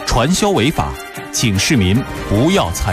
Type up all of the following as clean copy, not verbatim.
传销违法，请市民不要参与。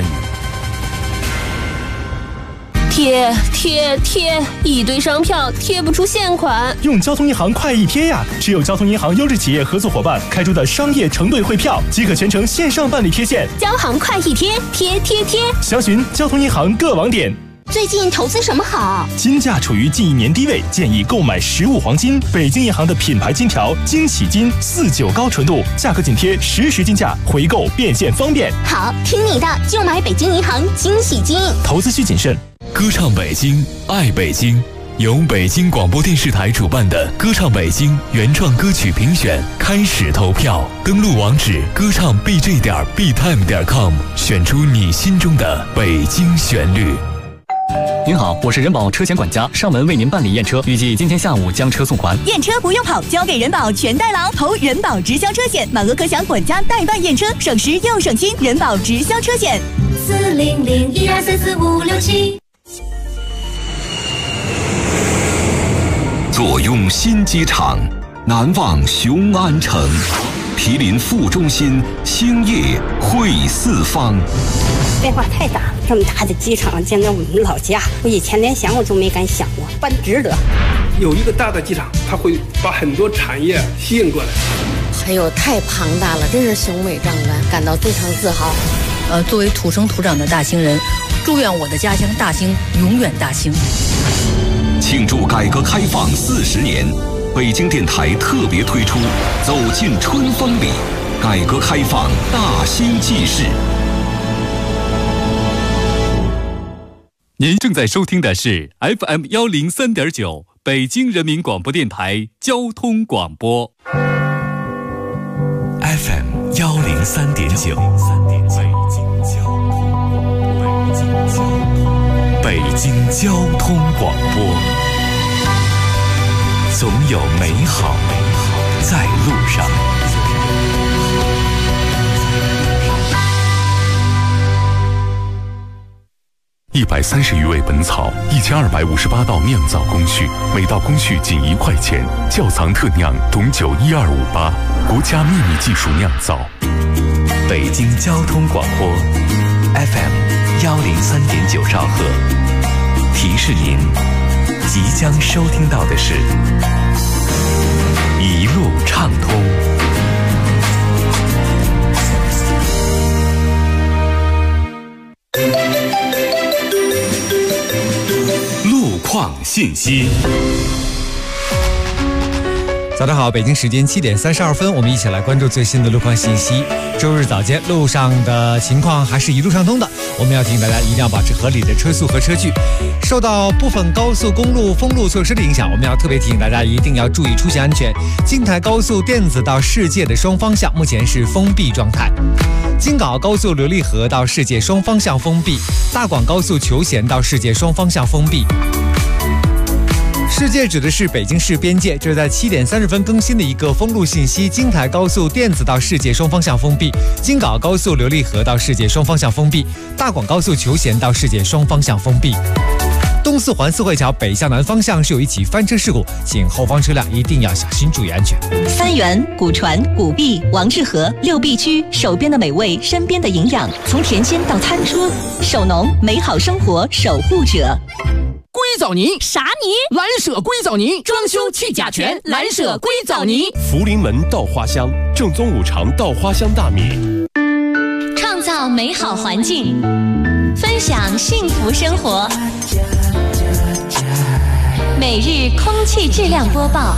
贴，一堆商票贴不出现款。 用交通银行快易贴呀！只有交通银行优质企业合作伙伴开出的商业承兑汇票，即可全程线上办理贴现。 交行快易贴，贴。 详询交通银行各网点。 最近投资什么好？ 金价处于近1年低位，建议购买实物黄金。北京银行的品牌金条惊喜金49高纯度，价格紧贴实时金价，回购变现方便。 好，听你的，就买北京银行惊喜金。 投资需谨慎。 歌唱北京，爱北京，由北京广播电视台主办的歌唱北京原创歌曲评选开始投票，登录网址歌唱 bj.btime.com， 选出你心中的北京旋律。 您好，我是人保车险管家，上门为您办理验车，预计今天下午将车送还。 验车不用跑，交给人保全代劳，投人保直销车险，满额可享管家代办验车，省时又省心。人保直销车险，40012344567。 坐拥新机场，难忘雄安城，毗邻副中心，兴业汇四方。 变化太大，这么大的机场建在我们老家，我以前连想我都没敢想过，办值得。 有一个大的机场，它会把很多产业吸引过来。 哎呦，太庞大了，真是雄伟壮观，感到非常自豪。 作为土生土长的大兴人，祝愿我的家乡大兴永远大兴。 庆祝改革开放40年，北京电台特别推出《走进春风里》，改革开放大兴纪事。 您正在收听的是 FM 103.9北京人民广播电台交通广播。 FM 103.9，北京交通广播，总有美好在路上。130余味本草，1258道酿造工序，每道工序仅1块钱。窖藏特酿种酒12588，国家秘密技术酿造。北京交通广播 FM 103.9兆赫，提示您，即将收听到的是一路畅通。路况信息。 早上好，北京时间7点32分，我们一起来关注最新的路况信息。周日早间路上的情况还是一路畅通的，我们要提醒大家一定要保持合理的车速和车距。受到部分高速公路封路措施的影响，我们要特别提醒大家一定要注意出行安全。京台高速电子到世界的双方向目前是封闭状态，京港澳高速琉璃河到世界双方向封闭，大广高速求贤到世界双方向封闭。世界指的是北京市边界，这是在7点30分更新的一个封路信息。京台高速电子到世界双方向封闭，京港澳高速琉璃河到世界双方向封闭，大广高速求贤到世界双方向封闭。东四环四惠桥北向南方向是有一起翻车事故，请后方车辆一定要小心注意安全。 三元、古传、古碧、王致和6必居，手边的美味，身边的营养，从甜心到餐桌，手农美好生活守护者。 硅藻泥啥泥？ 蓝舍硅藻泥，装修去甲醛，蓝舍硅藻泥。 福临门稻花香，正宗5常稻花香大米。 创造美好环境，分享幸福生活。每日空气质量播报。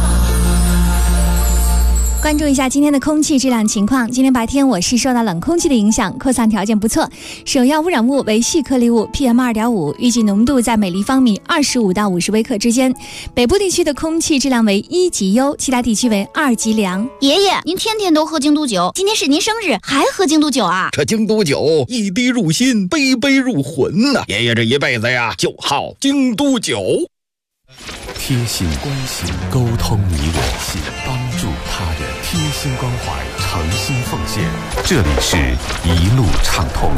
关注一下今天的空气质量情况。今天白天我市受到冷空气的影响，扩散条件不错，首要污染物为细颗粒物 PM2.5， 预计浓度在每立方米25到50微克之间。北部地区的空气质量为1级优，其他地区为2级良。 爷爷，您天天都喝京都酒，今天是您生日，还喝京都酒啊？ 这京都酒一滴入心，杯杯入魂呐！爷爷这一辈子呀，就好京都酒。 贴心关心，沟通你我心，帮助他人，贴心关怀，诚心奉献。这里是一路畅通。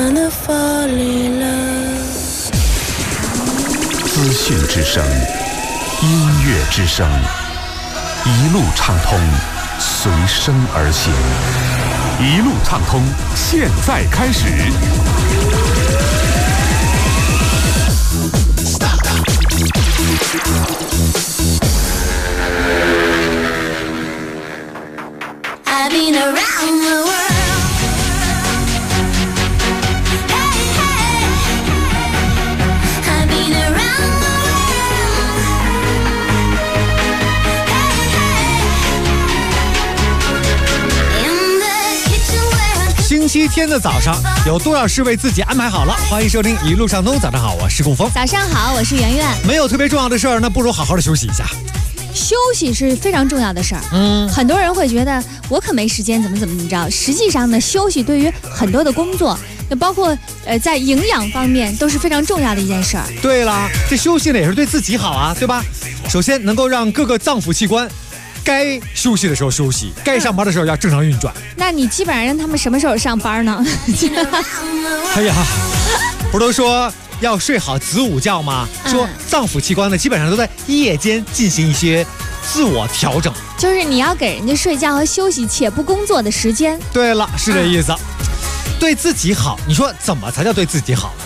资讯之声，音乐之声，一路畅通，随声而行。 一路畅通，现在开始。 I've been around the world. Hey, hey. I've been around the world. Hey, hey. In the kitchen where 星期天的早上有多少事为自己安排好了？欢迎收听一路畅通。早上好，我是顾峰。 早上好，我是圆圆。 没有特别重要的事儿，那不如好好的休息一下。 休息是非常重要的事儿。很多人会觉得我可没时间，怎么着。实际上呢，休息对于很多的工作，包括在营养方面都是非常重要的一件事儿。 对了，这休息呢也是对自己好啊，对吧？首先能够让各个脏腑器官该休息的时候休息，该上班的时候要正常运转。 那你基本上让他们什么时候上班呢？ 哎呀，不都说要睡好子午觉吗？说脏腑器官呢，基本上都在夜间进行一些自我调整， 就是你要给人家睡觉和休息且不工作的时间。 对了，是这意思。对自己好，你说怎么才叫对自己好？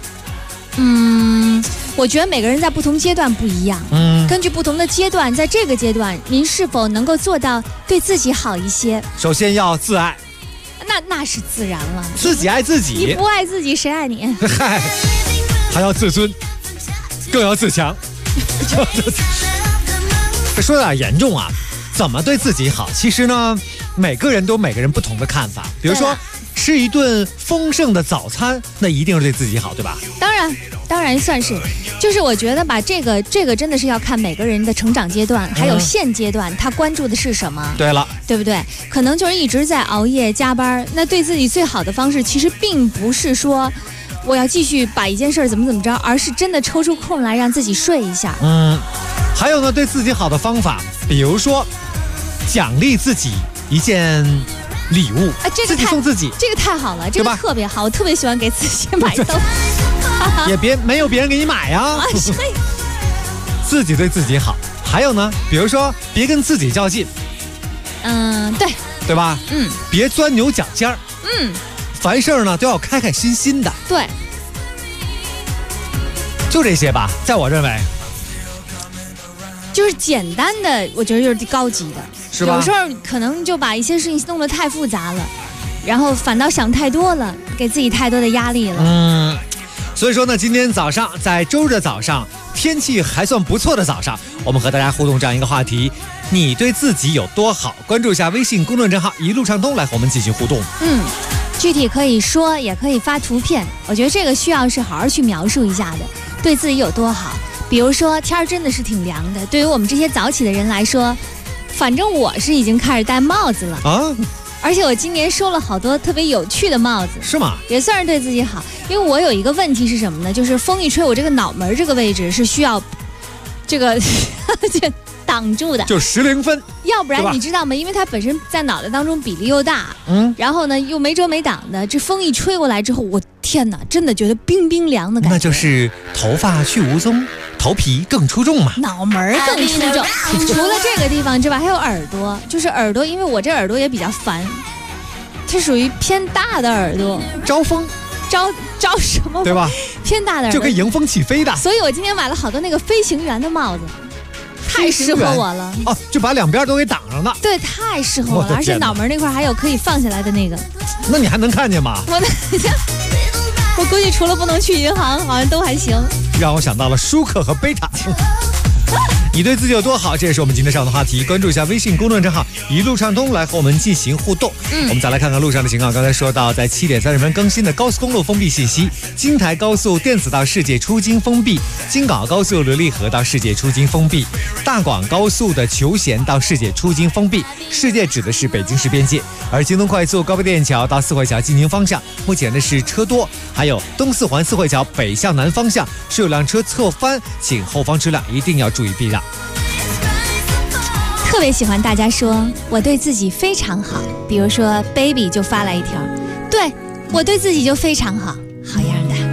我觉得每个人在不同阶段不一样。根据不同的阶段，在这个阶段，您是否能够做到对自己好一些？ 首先要自爱。 那是自然了， 自己爱自己。 你不爱自己，谁爱你？ 嗨，还要自尊，更要自强。这说的有点严重啊！怎么对自己好？其实呢，每个人都有每个人不同的看法。比如说，吃一顿丰盛的早餐，那一定是对自己好，对吧？ 当然算是。就是我觉得吧，这个真的是要看每个人的成长阶段，还有现阶段他关注的是什么。 对了， 对不对？可能就是一直在熬夜加班，那对自己最好的方式，其实并不是说我要继续把一件事怎么着，而是真的抽出空来让自己睡一下。 还有呢，对自己好的方法，比如说奖励自己一件礼物，自己送自己， 这个太好了，这个特别好，我特别喜欢给自己买东西。 也没有别人给你买呀。自己对自己好。还有呢，比如说别跟自己较劲。对吧？别钻牛角尖儿。凡事呢都要开开心心的。 对， 就这些吧，在我认为， 就是简单的，我觉得就是高级的， 是吧？ 有时候可能就把一些事情弄得太复杂了，然后反倒想太多了，给自己太多的压力了。 所以说呢，今天早上在周日的早上，天气还算不错的早上，我们和大家互动这样一个话题：你对自己有多好？关注一下微信公众账号一路畅通，来和我们继续互动。 具体可以说，也可以发图片。我觉得这个需要是好好去描述一下的，对自己有多好。比如说天儿真的是挺凉的，对于我们这些早起的人来说，反正我是已经开始戴帽子了啊。而且我今年收了好多特别有趣的帽子， 是吗？ 也算是对自己好。因为我有一个问题是什么呢？就是风一吹，我这个脑门这个位置是需要这个挡住的， 就10-0分。 要不然你知道吗？因为它本身在脑袋当中比例又大，然后呢又没遮没挡的，这风一吹过来之后，我天哪，真的觉得冰冰凉的感觉。 那就是头发去无踪，头皮更出众嘛， 脑门更出众。除了这个地方之外，还有耳朵，就是耳朵，因为我这耳朵也比较烦，它属于偏大的耳朵， 招风。 招什么？ 对吧？ 偏大的耳朵就可以迎风起飞的。 所以我今天买了好多那个飞行员的帽子，太适合我了。 就把两边都给挡上了。 对，太适合我了，而且脑门那块还有可以放下来的那个。 那你还能看见吗？ 我估计除了不能去银行，好像都还行。 让我想到了舒克和贝塔。你对自己有多好？这也是我们今天上的话题。关注一下微信公众账号一路畅通，来和我们进行互动。我们再来看看路上的情况。刚才说到，在7点30分更新的高速公路封闭信息：京台高速电子道世界出京封闭，京港高速琉璃河到世界出京封闭，大广高速的求贤到世界出京封闭。世界指的是北京市边界，而京东快速高碑店桥到四惠桥进京方向，目前的是车多。还有东四环四惠桥北向南方向是有辆车侧翻，请后方车辆一定要注意避让。 特别喜欢大家说我对自己非常好，比如说 baby 就发来一条，对，我对自己就非常好，好样的。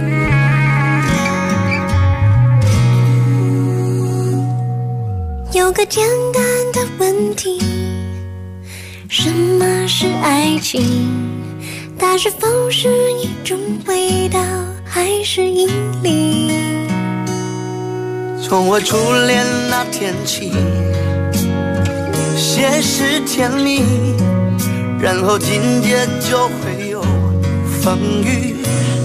有个简单的问题， 什么是爱情？它是否是一种味道，还是引力？ 从我初恋那天起，先是甜蜜，然后紧接就会有风雨。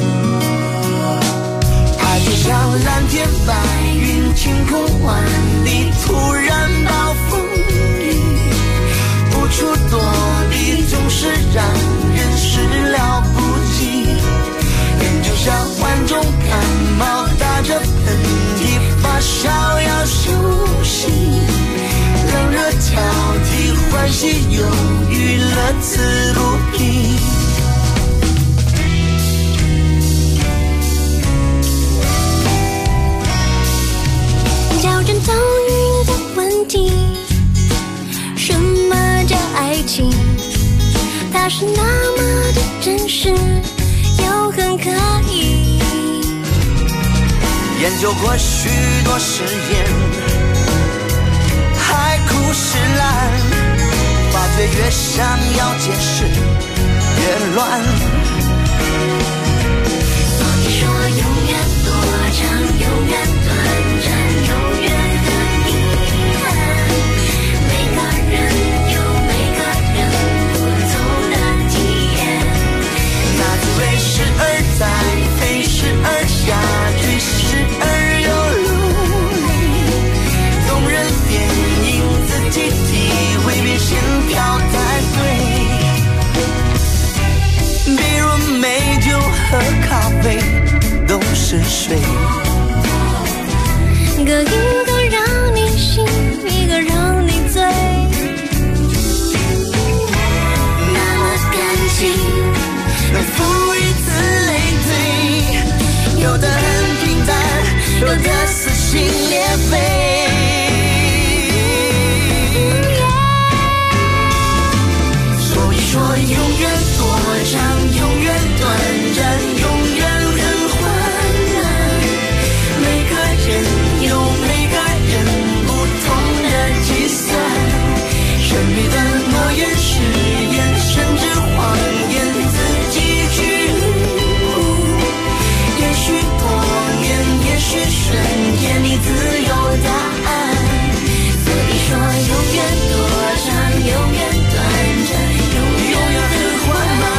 爱就像蓝天白云，晴空万里，突然暴风雨，无处躲避，总是让人始料不及。人就像患重感冒，打着喷嚏，发烧要休息，冷热交替，欢喜忧郁，乐此不疲。 挑战遭遇的问题，什么叫爱情？它是那么的真实，又很可疑。 研究过许多实验，海枯石烂，发觉越想要解释越乱。 所以说永远多长，永远短暂，永远很遗憾。每个人有每个人不同的体验。 那滋味时而在，飞时而下坠，时而又流泪。动人电影自己体会，别先挑太对。比如美酒和咖啡都是水， 一个让你醒，一个让你醉。 那么感情能否以此类推？有的很平淡，有的撕心裂肺。所以说永远多长，永远短暂，永远很患难。每个人有每个人不同的计算，神秘的诺言誓言，甚至谎言自己去领悟。也许多年，也许瞬间，你自有答案。所以说永远多长，永远短暂，永远很缓慢。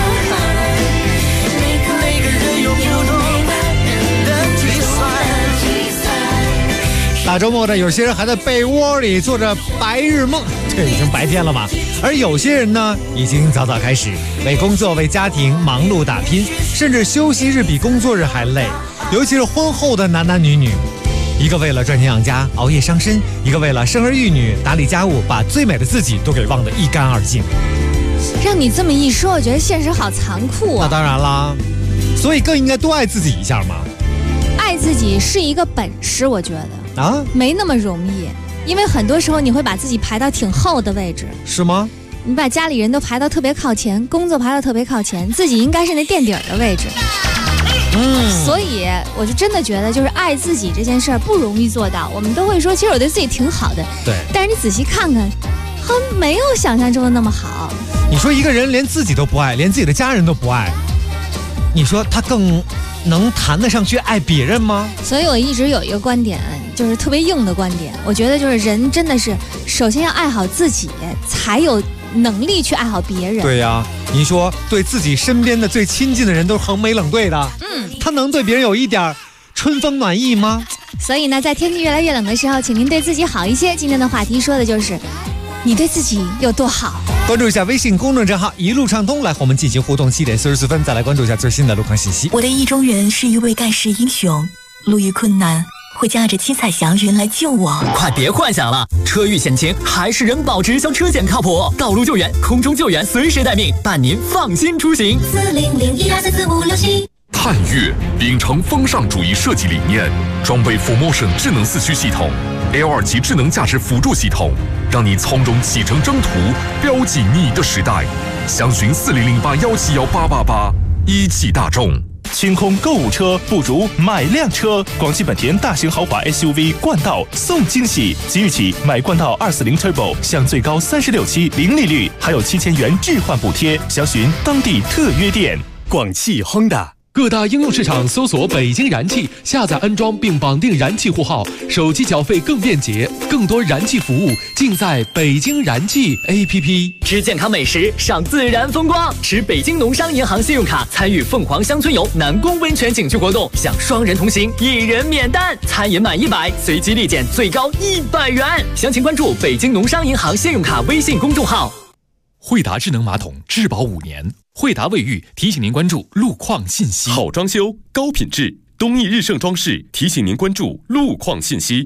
每个人有不同的计算。 大周末的，有些人还在被窝里做着白日梦，这已经白天了嘛。而有些人呢，已经早早开始为工作、为家庭忙碌打拼，甚至休息日比工作日还累。尤其是婚后的男男女女，一个为了赚钱养家熬夜伤身，一个为了生儿育女打理家务，把最美的自己都给忘得一干二净。 让你这么一说，我觉得现实好残酷啊！ 那当然啦，所以更应该多爱自己一下嘛。 爱自己是一个本事，我觉得啊， 没那么容易，因为很多时候你会把自己排到挺后的位置。 是吗？ 你把家里人都排到特别靠前，工作排到特别靠前，自己应该是那垫底儿的位置。所以我就真的觉得，就是爱自己这件事儿不容易做到。我们都会说，其实我对自己挺好的， 对。 但是你仔细看看，好像没有想象中的那么好。 你说一个人连自己都不爱，连自己的家人都不爱，你说他更能谈得上去爱别人吗？ 所以我一直有一个观点，就是特别硬的观点，我觉得就是人真的是首先要爱好自己，才有能力去爱好别人。 对呀，你说对自己身边的最亲近的人都横眉冷对的，他能对别人有一点春风暖意吗？ 所以呢，在天气越来越冷的时候，请您对自己好一些。今天的话题说的就是你对自己有多好。 关注一下微信公众账号一路畅通，来和我们进行互动。7点44分，再来关注一下最新的路况信息。 我的意中人是一位盖世英雄，路遇困难会驾着七彩祥云来救我。 快别幻想了，车遇险情还是人保直销车险靠谱，道路救援、空中救援随时待命，伴您放心出行。 40012344567。 探岳秉承风尚主义设计理念，装备 4Motion 智能4驱系统 ，L2 级智能驾驶辅助系统，让你从容启程征途，标记你的时代。详询4008171888，一汽大众。 清空购物车，不如买辆车。广汽本田大型豪华 SUV 冠道送惊喜，即日起买冠道240 Turbo 享最高36期零利率，还有7000元置换补贴。详询当地特约店。 广汽 Honda。各大应用市场搜索北京燃气，下载安装并绑定燃气户号，手机缴费更便捷，更多燃气服务尽在北京燃气 APP。 吃健康美食，赏自然风光，持北京农商银行信用卡参与凤凰乡村游南宫温泉景区活动，享双人同行，1人免单，餐饮满100随机立减最高100元。详情关注北京农商银行信用卡微信公众号。 惠达智能马桶质保5年，惠达卫浴提醒您关注路况信息。 好装修，高品质，东义日盛装饰提醒您关注路况信息。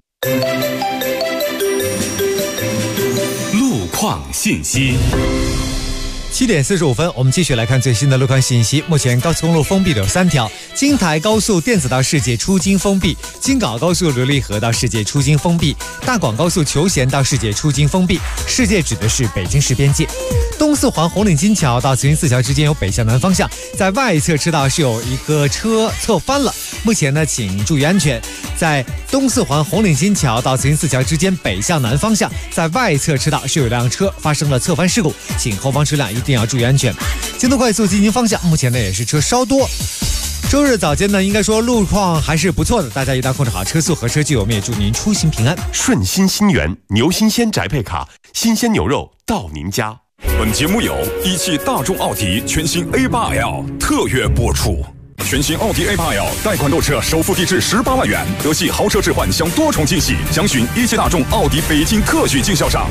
路况信息。 7点45分，我们继续来看最新的路况信息。目前高速公路封闭的有3条：京台高速电子到世界出京封闭，京港高速琉璃河到世界出京封闭，大广高速求贤到世界出京封闭。世界指的是北京市边界。东四环红岭金桥到慈云寺桥之间有北向南方向，在外侧车道是有一个车侧翻了，目前呢请注意安全。在东四环红岭金桥到慈云寺桥之间北向南方向，在外侧车道是有辆车发生了侧翻事故，请后方车辆一定要注意安全。京东快速进京方向目前呢也是车稍多。周日早间呢，应该说路况还是不错的，大家一定要控制好车速和车距，我们也祝您出行平安。 顺心新源牛新鲜宅配卡，新鲜牛肉到您家。 本节目由一汽大众奥迪全新 A8L 特约播出。全新奥迪 A8L 贷款购车首付低至18万元，德系豪车置换享多重惊喜，详询一汽大众奥迪北京特许经销商。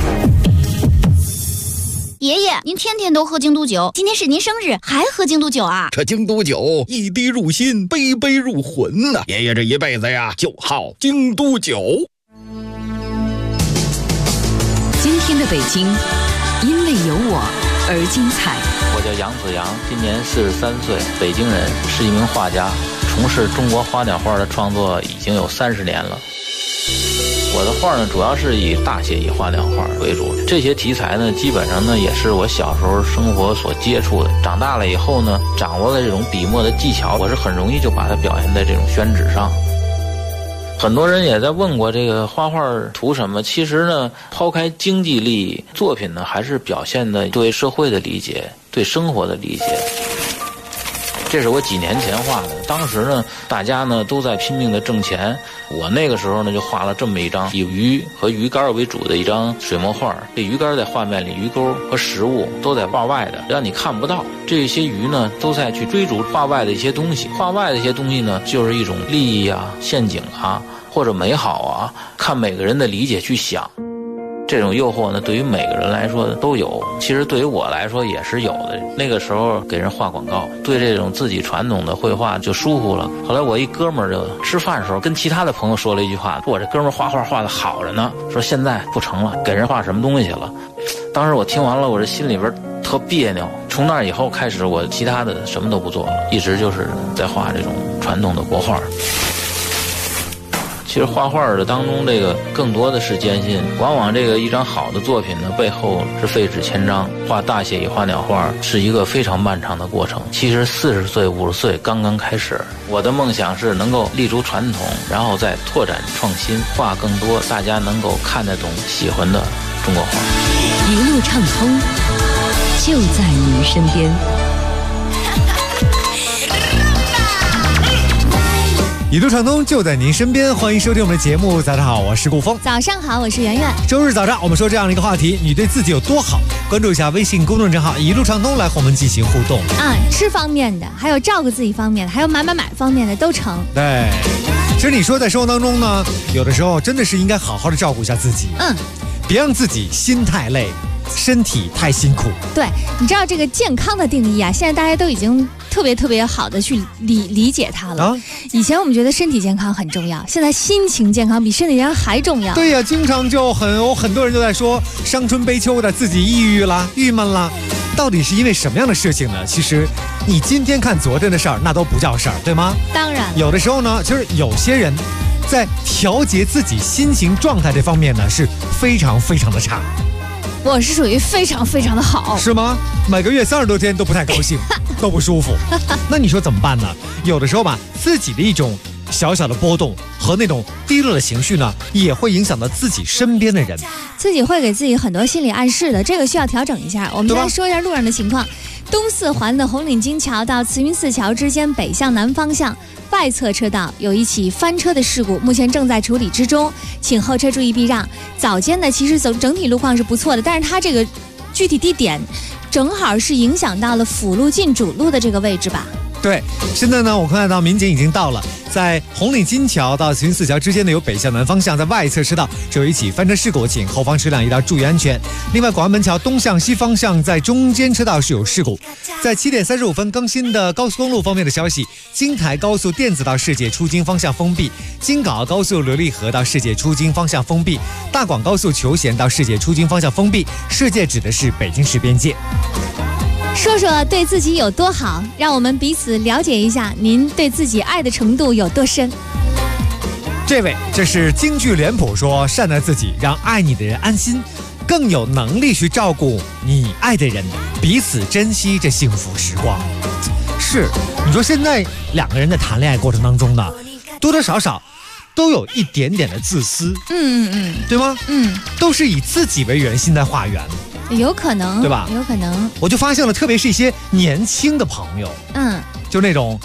爷爷，您天天都喝京都酒，今天是您生日，还喝京都酒啊？ 这京都酒一滴入心，杯杯入魂呐！爷爷这一辈子呀，就好京都酒。 今天的北京，因为有我而精彩。 我叫杨子阳，今年43岁，北京人，是一名画家，从事中国花鸟画的创作已经有30年了。我的画呢，主要是以大写意花鸟画为主，这些题材呢，基本上呢也是我小时候生活所接触的。长大了以后呢，掌握了这种笔墨的技巧，我是很容易就把它表现在这种宣纸上。很多人也在问过这个画画图什么，其实呢，抛开经济利益，作品呢还是表现的对社会的理解，对生活的理解。这是我几年前画的，当时呢，大家呢都在拼命的挣钱，我那个时候呢就画了这么一张以鱼和鱼竿为主的一张水墨画。这鱼竿在画面里，鱼钩和食物都在画外的，让你看不到。这些鱼呢都在去追逐画外的一些东西，画外的一些东西呢就是一种利益啊、陷阱啊或者美好啊，看每个人的理解去想。这种诱惑呢，对于每个人来说都有，其实对于我来说也是有的。那个时候给人画广告，对这种自己传统的绘画就疏忽了。后来我一哥们儿就吃饭的时候跟其他的朋友说了一句话，我这哥们儿画画画得好着呢，说现在不成了，给人画什么东西去了。当时我听完了，我这心里边特别扭。从那以后开始，我其他的什么都不做了，一直就是在画这种传统的国画。其实画画的当中，这个更多的是艰辛。往往这个一张好的作品呢，背后是费纸千张。画大写意花鸟画是一个非常漫长的过程。其实40岁、50岁刚刚开始。我的梦想是能够立足传统，然后再拓展创新，画更多大家能够看得懂、喜欢的中国画。 一路畅通，就在您身边。 一路畅通就在您身边，欢迎收听我们的节目。早上好，我是顾峰。 早上好，我是圆圆。 周日早上我们说这样的一个话题，你对自己有多好？关注一下微信公众账号一路畅通，来和我们进行互动啊，吃方面的，还有照顾自己方面的，还有买方面的都成。 对，其实你说在生活当中呢，有的时候真的是应该好好的照顾一下自己，别让自己心太累，身体太辛苦。 对，你知道这个健康的定义啊，现在大家都已经特别好的去理解它了。以前我们觉得身体健康很重要，现在心情健康比身体健康还重要。 对呀，经常就有很多人都在说伤春悲秋的，自己抑郁啦、郁闷啦，到底是因为什么样的事情呢？其实你今天看昨天的事儿，那都不叫事儿，对吗？ 当然， 有的时候呢，其实有些人在调节自己心情状态这方面呢，是非常的差。 我是属于非常的好。 是吗？每个月30多天都不太高兴。 都不舒服。那你说怎么办呢？有的时候吧，自己的一种小小的波动和那种低落的情绪呢，也会影响到自己身边的人， 自己会给自己很多心理暗示的，这个需要调整一下。我们来说一下路上的情况。东四环的红岭金桥到慈云寺桥之间北向南方向外侧车道有一起翻车的事故，目前正在处理之中，请后车注意避让。早间呢，其实整体路况是不错的，但是它这个具体地点正好是影响到了辅路进主路的这个位置吧。 对，现在呢，我看到民警已经到了，在红岭金桥到慈云寺桥之间呢，有北向南方向在外侧车道只有一起翻车事故，请后方车辆一定要注意安全。另外，广安门桥东向西方向在中间车道是有事故。在7点35分更新的高速公路方面的消息，京台高速电子到世界出京方向封闭，京港澳高速琉璃河到世界出京方向封闭，大广高速求贤到世界出京方向封闭。世界指的是北京市边界。 说说对自己有多好，让我们彼此了解一下您对自己爱的程度有多深。 这是京剧脸谱说，善待自己，让爱你的人安心，更有能力去照顾你爱的人，彼此珍惜这幸福时光。是，你说现在两个人在谈恋爱过程当中呢，多多少少都有一点点的自私，对吗？都是以自己为圆心在画圆。 有可能， 对吧？ 有可能。 我就发现了，特别是一些年轻的朋友，就那种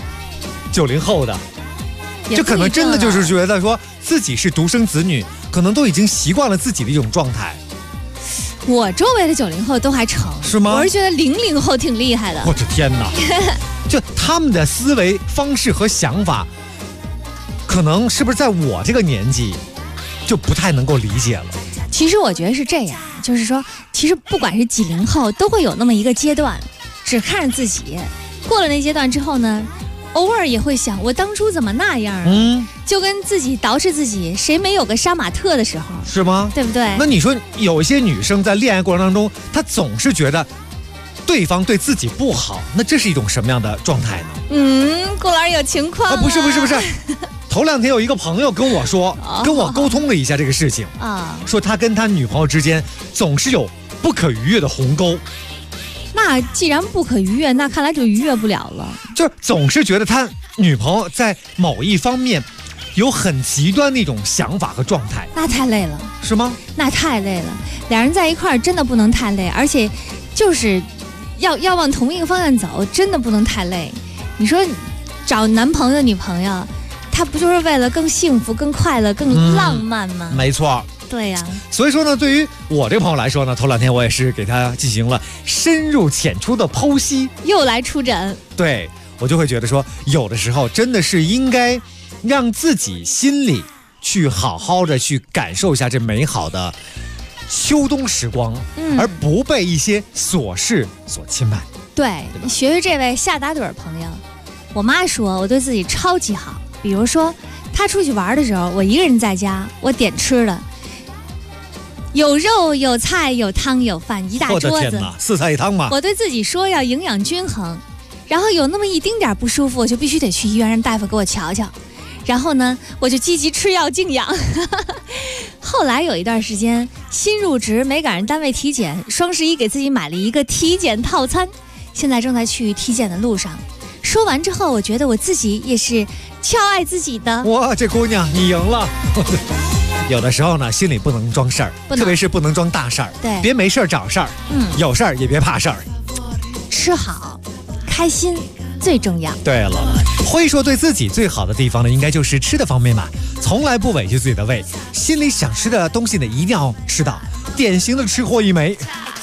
90后的，就可能真的就是觉得说自己是独生子女，可能都已经习惯了自己的一种状态。 我周围的90后都还成， 是吗？ 我是觉得00后挺厉害的。 我的天哪！就他们的思维方式和想法，可能是不是在我这个年纪就不太能够理解了。 其实我觉得是这样，就是说，其实不管是几零后，都会有那么一个阶段，只看着自己。过了那阶段之后呢，偶尔也会想，我当初怎么那样啊？就跟自己捯饬自己，谁没有个杀马特的时候？ 是吗？ 对不对？ 那你说，有一些女生在恋爱过程当中，她总是觉得对方对自己不好，那这是一种什么样的状态呢？ 顾老师有情况啊？ 不是。头2天有一个朋友跟我说，跟我沟通了一下这个事情说他跟他女朋友之间总是有不可逾越的鸿沟。 那既然不可逾越，那看来就逾越不了了。 就总是觉得他女朋友在某一方面有很极端的一种想法和状态， 那太累了， 是吗？ 那太累了，两人在一块儿真的不能太累，而且就是要往同一个方向走，真的不能太累。你说找男朋友女朋友，他不就是为了更幸福、更快乐、更浪漫吗？ 没错。 对呀。 所以说呢，对于我这个朋友来说呢，头2天我也是给他进行了深入浅出的剖析， 又来出诊。 对，我就会觉得说，有的时候真的是应该让自己心里去好好的去感受一下这美好的秋冬时光，而不被一些琐事所侵犯。 对，学学这位夏打盹朋友，我妈说我对自己超级好。比如说，她出去玩的时候，我一个人在家，我点吃的，有肉有菜有汤有饭，一大桌子。 我的天哪，4菜1汤嘛。 我对自己说要营养均衡，然后有那么一丁点不舒服，我就必须得去医院让大夫给我瞧瞧。然后呢，我就积极吃药静养。后来有一段时间新入职没赶上单位体检，双11给自己买了一个体检套餐，现在正在去体检的路上。说完之后，我觉得我自己也是超爱自己的。 哇，这姑娘你赢了。有的时候呢，心里不能装事儿，特别是不能装大事儿。 对， 别没事儿找事儿。有事儿也别怕事儿。 吃好，开心最重要。 对了，会说对自己最好的地方呢，应该就是吃的方面嘛，从来不委屈自己的胃，心里想吃的东西呢，一定要吃到，典型的吃货一枚。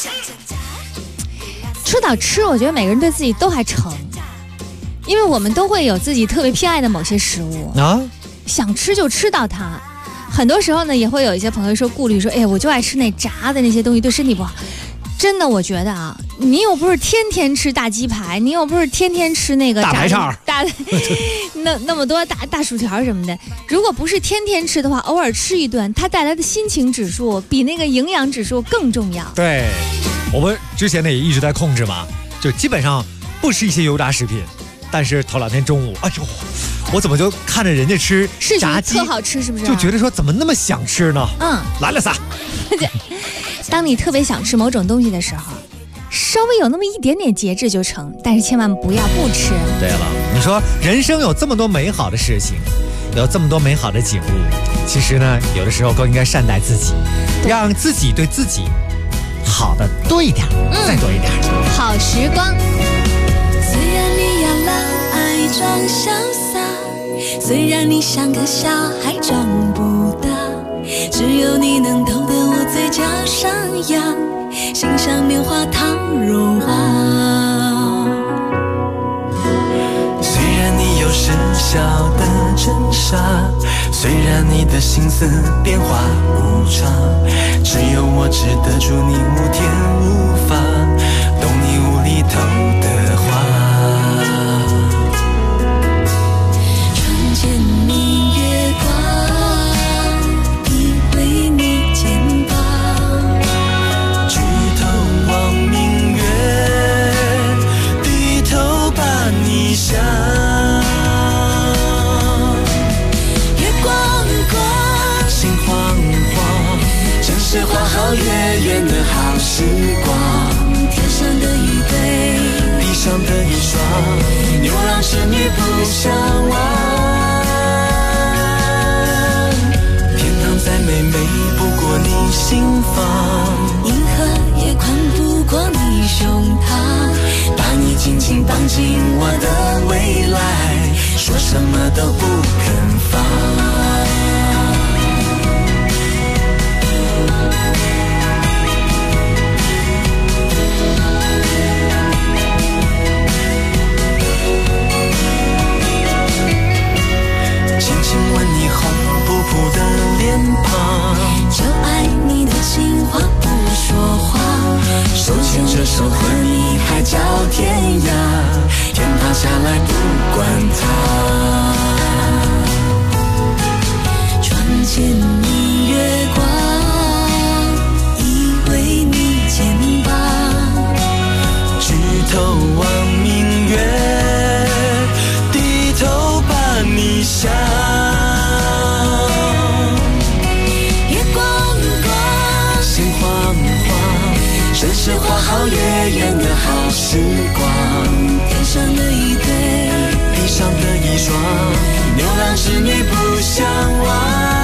说到吃，我觉得每个人对自己都还成。因为我们都会有自己特别偏爱的某些食物想吃就吃到它。很多时候呢，也会有一些朋友说顾虑说，哎，我就爱吃那炸的那些东西，对身体不好。真的，我觉得啊，你又不是天天吃大鸡排，你又不是天天吃那个大排肠、 那么多大薯条什么的。如果不是天天吃的话，偶尔吃一顿，它带来的心情指数比那个营养指数更重要。 对，我们之前呢也一直在控制嘛，就基本上不吃一些油炸食品。但是头2天中午，哎呦，我怎么就看着人家吃炸鸡特好吃，是不是？ 就觉得说怎么那么想吃呢？来了仨。 当你特别想吃某种东西的时候， 稍微有那么一点点节制就成，但是千万不要不吃。 对了，你说人生有这么多美好的事情，有这么多美好的景物，其实呢，有的时候更应该善待自己，让自己对自己好的多一点，再多一点。 好时光。 虽然你要把爱装潇洒，虽然你像个小孩长不大，只有你能懂得我嘴角上扬，心上棉花糖融化。 虽然你有时小的真傻，虽然你的心思变化无常，只有我只得住你无天无法，懂你无厘头的话。 窗前明月光，依偎你肩膀， 举头望明月，低头把你想。月光光，心慌慌，真是花好月圆的好时光。 天上的一对， 地上的一双，牛郎织女不相忘。天堂再美美不过你心房， 银河也宽不过你胸膛， 把你紧紧绑进我的未来，说什么都不肯放。轻轻吻你红扑扑的脸庞， 就爱你的情话不说谎， 手牵着手和你海角天涯，天塌下来不管它。 窗前明月光，依偎你肩膀， 举头望明月，低头把你想。 月光光， 心慌慌，真是花好月圆的好时光。 天上的一对， 地上的一双，牛郎织女不相忘。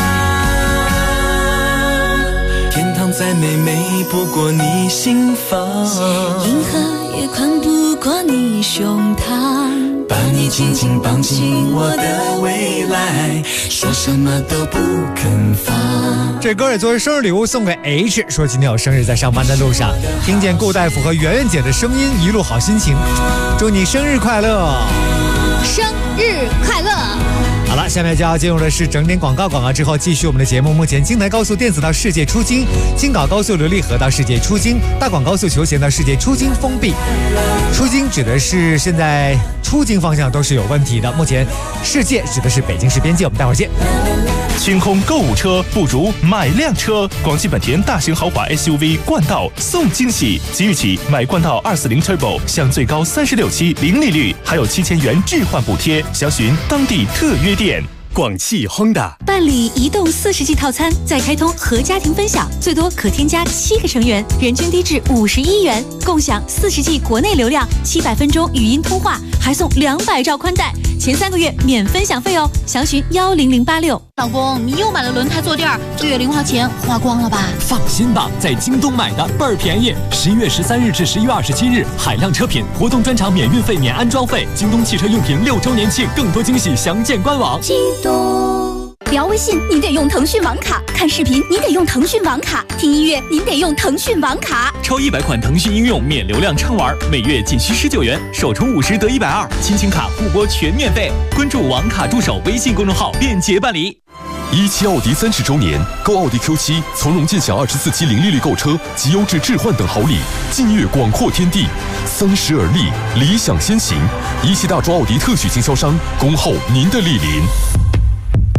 天堂再美美不过你心房， 银河也宽不过你胸膛， 把你紧紧绑进我的未来，说什么都不肯放。 这歌也作为生日礼物送给 H， 说今天有生日，在上班的路上听见顾大夫和圆圆姐的声音，一路好心情，祝你生日快乐， 生日快乐。 好了，下面就要进入的是整点广告，广告之后继续我们的节目。目前京台高速电子到世界出京，京港高速琉璃河到世界出京，大广高速球贤到世界出京封闭。出京指的是现在出京方向都是有问题的，目前世界指的是北京市边界。我们待会儿见。 清空购物车，不如买辆车。广汽本田大型豪华 SUV 冠道送惊喜，即日起买冠道240 Turbo 享最高36期零利率，还有7000元置换补贴，详询当地特约店。 广汽 Honda 办理移动40G 套餐，再开通和家庭分享，最多可添加7个成员，人均低至51元，共享40G 国内流量，700分钟语音通话，还送200兆宽带，前3个月免分享费哦，详询10086。 老公，你又买了轮胎坐垫，这月零花钱花光了吧？ 放心吧，在京东买的倍儿便宜。11月13日至11月27日，海量车品活动专场免运费免安装费，京东汽车用品6周年庆，更多惊喜详见官网。 聊微信你得用腾讯网卡，看视频你得用腾讯网卡，听音乐您得用腾讯网卡。 超100款腾讯应用免流量畅玩，每月仅需19元，首充50得120，亲情卡互拨全免费。关注网卡助手微信公众号便捷办理。 17奥迪30周年，购奥迪 Q7，从容尽享24期零利率购车及优质置换等好礼，近悦广阔天地。30而立，理想先行。17大中奥迪特许经销商，恭候您的莅临。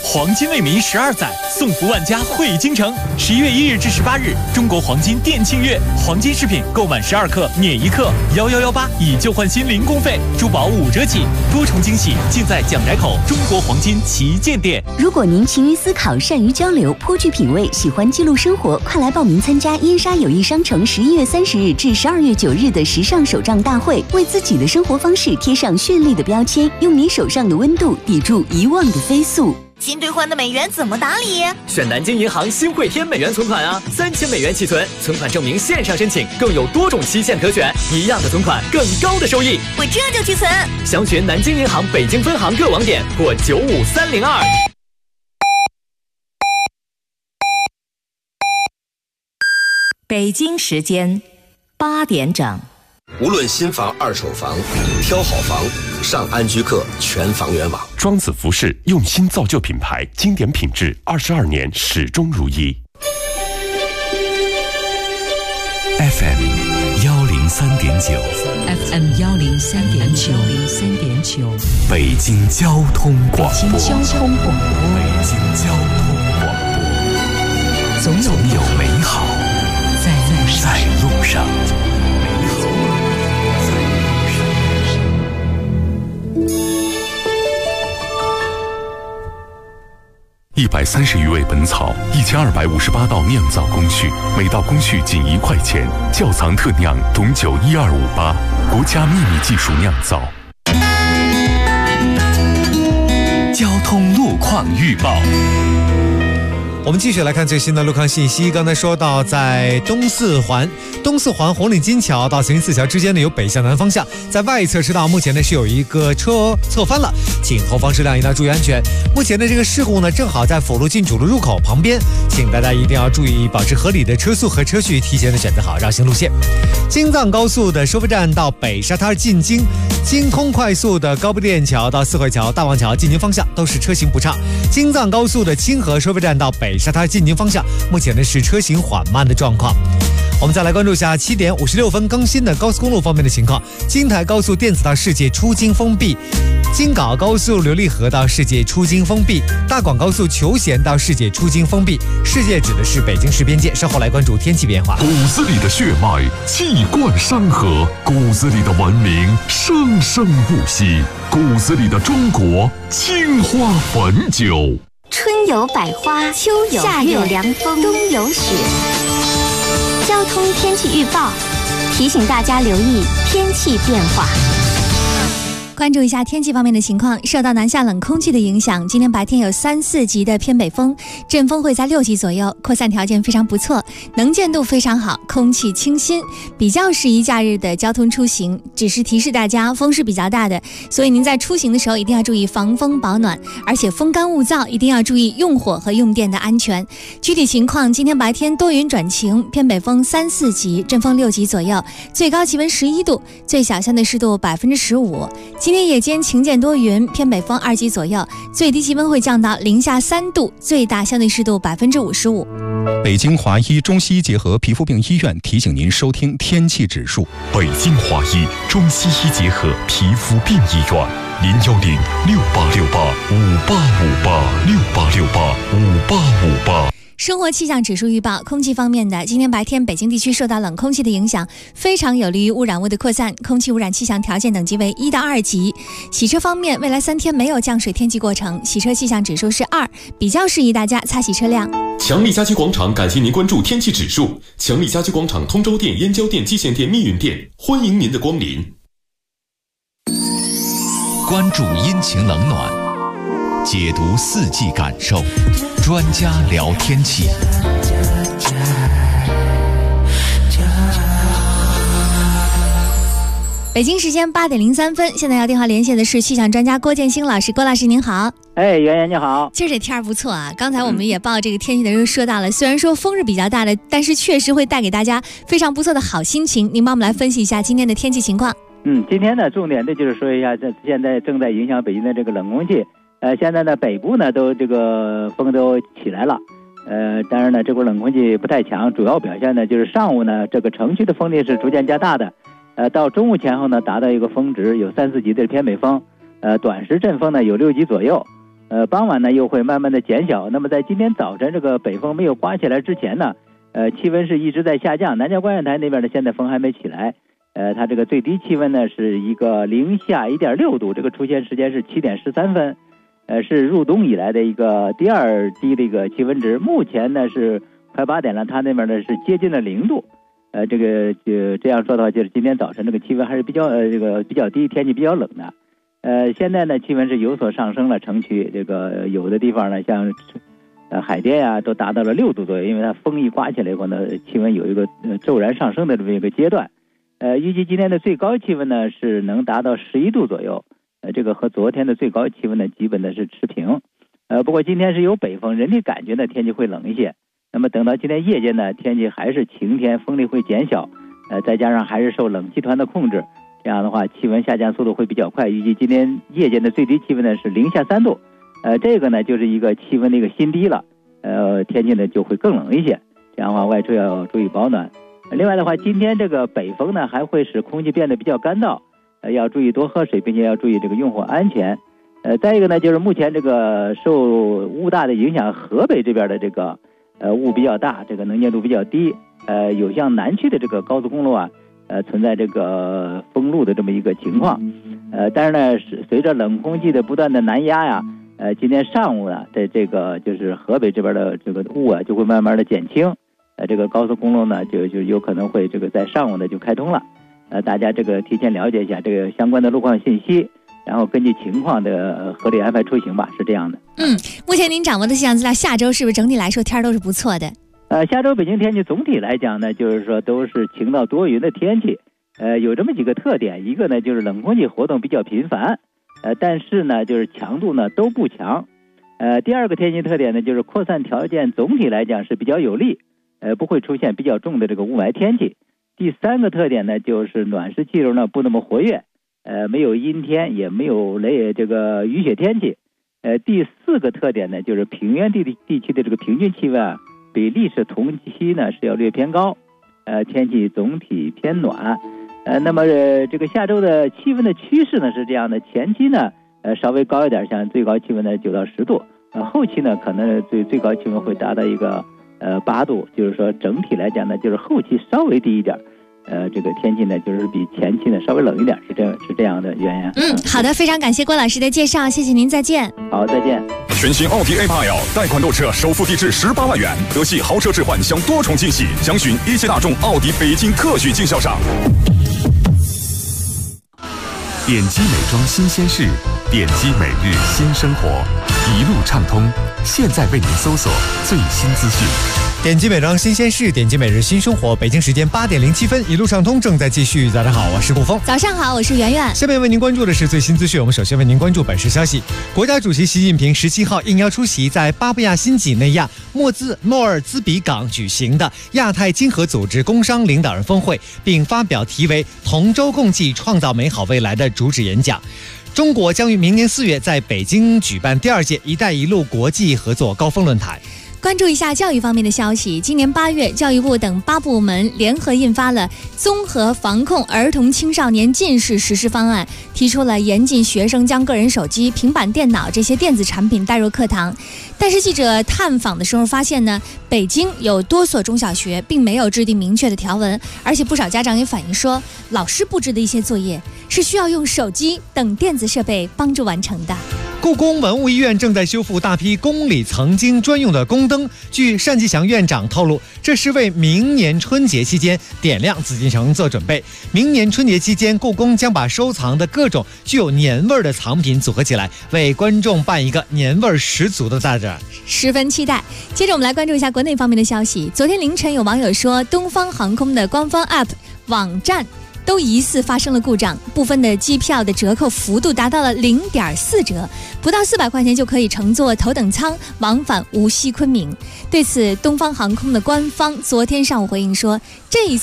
黄金为民12载，送福万家汇京城。11月1日至18日，中国黄金店庆月，黄金饰品购满12克免1克，1118以旧换新零工费，珠宝5折起，多重惊喜尽在蒋宅口中国黄金旗舰店。 如果您勤于思考，善于交流，颇具品味，喜欢记录生活，快来报名参加燕莎友谊商城11月30日至12月9日的时尚手账大会，为自己的生活方式贴上绚丽的标签，用你手上的温度抵住遗忘的飞速。 新兑换的美元怎么打理？ 选南京银行新汇添美元存款啊，3000美元起存，存款证明线上申请，更有多种期限可选，一样的存款，更高的收益。 我这就去存。 详询南京银行北京分行各网点或95302。 北京时间8点整。 无论新房、二手房，挑好房，上安居客全房源网。 庄子服饰用心造就品牌，经典品质，22年始终如一。 FM 103.9 FM 103.9 北京交通广播。 北京交通广播。 总有美好在路上。 130余味本草，1258道酿造工序，每道工序仅1块钱。窖藏特酿董酒12588，国家秘密技术酿造。 交通路况预报。 我们继续来看最新的路况信息。刚才说到，在东四环红领巾桥到慈云寺桥之间呢，有北向南方向，在外侧车道目前呢是有一个车侧翻了，请后方车辆一定要注意安全。目前的这个事故呢，正好在辅路进主路入口旁边，请大家一定要注意保持合理的车速和车序，提前的选择好绕行路线。京藏高速的收费站到北沙滩进京，京通快速的高碑店桥到四惠桥、大王桥进京方向都是车行不畅。京藏高速的清河收费站到北沙滩进京方向，目前呢是车行缓慢的状况。我们再来关注一下7点56分更新的高速公路方面的情况。京台高速电子到世界出京封闭，京港高速琉璃河到世界出京封闭，大广高速求贤到世界出京封闭。世界指的是北京市边界。稍后来关注天气变化。 骨子里的血脉气贯山河，骨子里的文明生生不息，骨子里的中国青花汾酒。 春有百花，秋有夏有凉风，冬有雪。交通天气预报提醒大家留意天气变化。 关注一下天气方面的情况，受到南下冷空气的影响，今天白天有3、4级的偏北风，阵风会在6级左右，扩散条件非常不错，能见度非常好，空气清新，比较适宜假日的交通出行。只是提示大家，风是比较大的，所以您在出行的时候一定要注意防风保暖，而且风干物燥，一定要注意用火和用电的安全。具体情况，今天白天多云转晴，偏北风3、4级，阵风6级左右，最高气温11度，最小相对湿度15%。今天夜间晴间多云，偏北风2级左右，最低气温会降到零下3度，最大相对湿度55%。 北京华医中西医结合皮肤病医院提醒您收听天气指数。 北京华医中西医结合皮肤病医院，0106868585868685858。 生活气象指数预报，空气方面的，今天白天北京地区受到冷空气的影响，非常有利于污染物的扩散，空气污染气象条件等级为1到2级。洗车方面，未来3天没有降水天气过程，洗车气象指数是2，比较适宜大家擦洗车辆。 强力家居广场感谢您关注天气指数。强力家居广场通州店、燕郊店、蓟县店、密云店，欢迎您的光临。 关注阴晴冷暖，解读4季感受，专家聊天气。 北京时间8点03分，现在要电话连线的是气象专家郭建新老师。郭老师您好。 哎，圆圆你好。 今儿这天儿不错啊，刚才我们也报这个天气的时候说到了，虽然说风是比较大的，但是确实会带给大家非常不错的好心情。您帮我们来分析一下今天的天气情况。 今天呢，重点的就是说一下，这现在正在影响北京的这个冷空气。现在呢，北部呢都这个风都起来了。当然呢，这股冷空气不太强，主要表现呢就是上午呢，这个城区的风力是逐渐加大的。到中午前后呢，达到一个峰值，有3、4级的偏北风，短时阵风呢有6级左右。 傍晚呢又会慢慢的减小。那么在今天早晨这个北风没有刮起来之前呢，气温是一直在下降。南郊观远台那边呢，现在风还没起来，它这个最低气温呢是一个零下1.6度，这个出现时间是7点13分，是入冬以来的一个第二低的一个气温值。目前呢是快8点了，它那边呢是接近了0度。这个就这样说的话，就是今天早晨这个气温还是比较比较低，天气比较冷的。现在呢气温是有所上升了，城区这个有的地方呢像海淀啊都达到了6度左右，因为它风一刮起来以后呢，气温有一个骤然上升的这么一个阶段。预计今天的最高气温呢是能达到11度左右，这个和昨天的最高气温呢基本的是持平。不过今天是有北风，人体感觉呢天气会冷一些。那么等到今天夜间呢，天气还是晴天，风力会减小，再加上还是受冷气团的控制，这样的话气温下降速度会比较快。预计今天夜间的最低气温呢是零下3度，这个呢就是一个气温的一个新低了，天气呢就会更冷一些，这样的话外出要注意保暖。另外的话，今天这个北风呢还会使空气变得比较干燥，要注意多喝水，并且要注意这个用火安全。再一个呢，就是目前这个受雾大的影响，河北这边的这个雾比较大，这个能见度比较低，有向南区的这个高速公路啊，存在这个封路的这么一个情况。但是呢，随着冷空气的不断的南压呀，今天上午呢，在这个就是河北这边的这个雾啊，就会慢慢的减轻。这个高速公路呢，就有可能会这个在上午呢就开通了。大家这个提前了解一下这个相关的路况信息，然后根据情况的合理安排出行吧，是这样的。 目前您掌握的气象资料，下周是不是整体来说天都是不错的？ 下周北京天气总体来讲呢，就是说都是晴到多云的天气。有这么几个特点，一个呢就是冷空气活动比较频繁，但是呢就是强度呢都不强。第二个天气特点呢就是扩散条件总体来讲是比较有利，不会出现比较重的这个雾霾天气。第三个特点呢就是暖湿气流呢不那么活跃，没有阴天，也没有这个雨雪天气。第四个特点呢就是平原地区的这个平均气温啊，比历史同期呢是要略偏高，天气总体偏暖。那么这个下周的气温的趋势呢是这样的，前期呢稍微高一点，像最高气温呢9到10度，后期呢可能最高气温会达到一个8度，就是说整体来讲呢，就是后期稍微低一点，这个天气呢就是比前期呢稍微冷一点，是这样的原因。 好的，非常感谢郭老师的介绍，谢谢您，再见。 好，再见。 全新奥迪 A8L 贷款购车首付低至18万元，德系豪车置换享多重惊喜，详询一汽大众奥迪北京特许经销商。 点击美妆新鲜事，点击每日新生活，一路畅通。现在为您搜索最新资讯。 点击美妆新鲜事，点击每日新生活。北京时间8点07分，一路畅通正在继续。早上好，我是顾峰。 早上好，我是圆圆。 下面为您关注的是最新资讯。我们首先为您关注本市消息：国家主席习近平17号应邀出席在巴布亚新几内亚莫尔兹比港举行的亚太经合组织工商领导人峰会，并发表题为“同舟共济，创造美好未来”的主旨演讲。中国将于明年4月在北京举办第2届“一带一路”国际合作高峰论坛。 关注一下教育方面的消息，今年8月，教育部等8部门联合印发了综合防控儿童青少年近视实施方案，提出了严禁学生将个人手机、平板电脑这些电子产品带入课堂。但是记者探访的时候发现呢，北京有多所中小学并没有制定明确的条文，而且不少家长也反映说，老师布置的一些作业是需要用手机等电子设备帮助完成的。 故宫文物医院正在修复大批宫里曾经专用的宫灯。据单霁翔院长透露，这是为明年春节期间点亮紫禁城做准备。明年春节期间，故宫将把收藏的各种具有年味的藏品组合起来，为观众办一个年味十足的大展， 十分期待。接着我们来关注一下国内方面的消息。昨天凌晨有网友说，东方航空的官方 App 网站都疑似发生了故障，部分的机票的折扣幅度达到了0.4折，不到400块钱就可以乘坐头等舱往返无锡昆明。对此，东方航空的官方昨天上午回应说，这一次的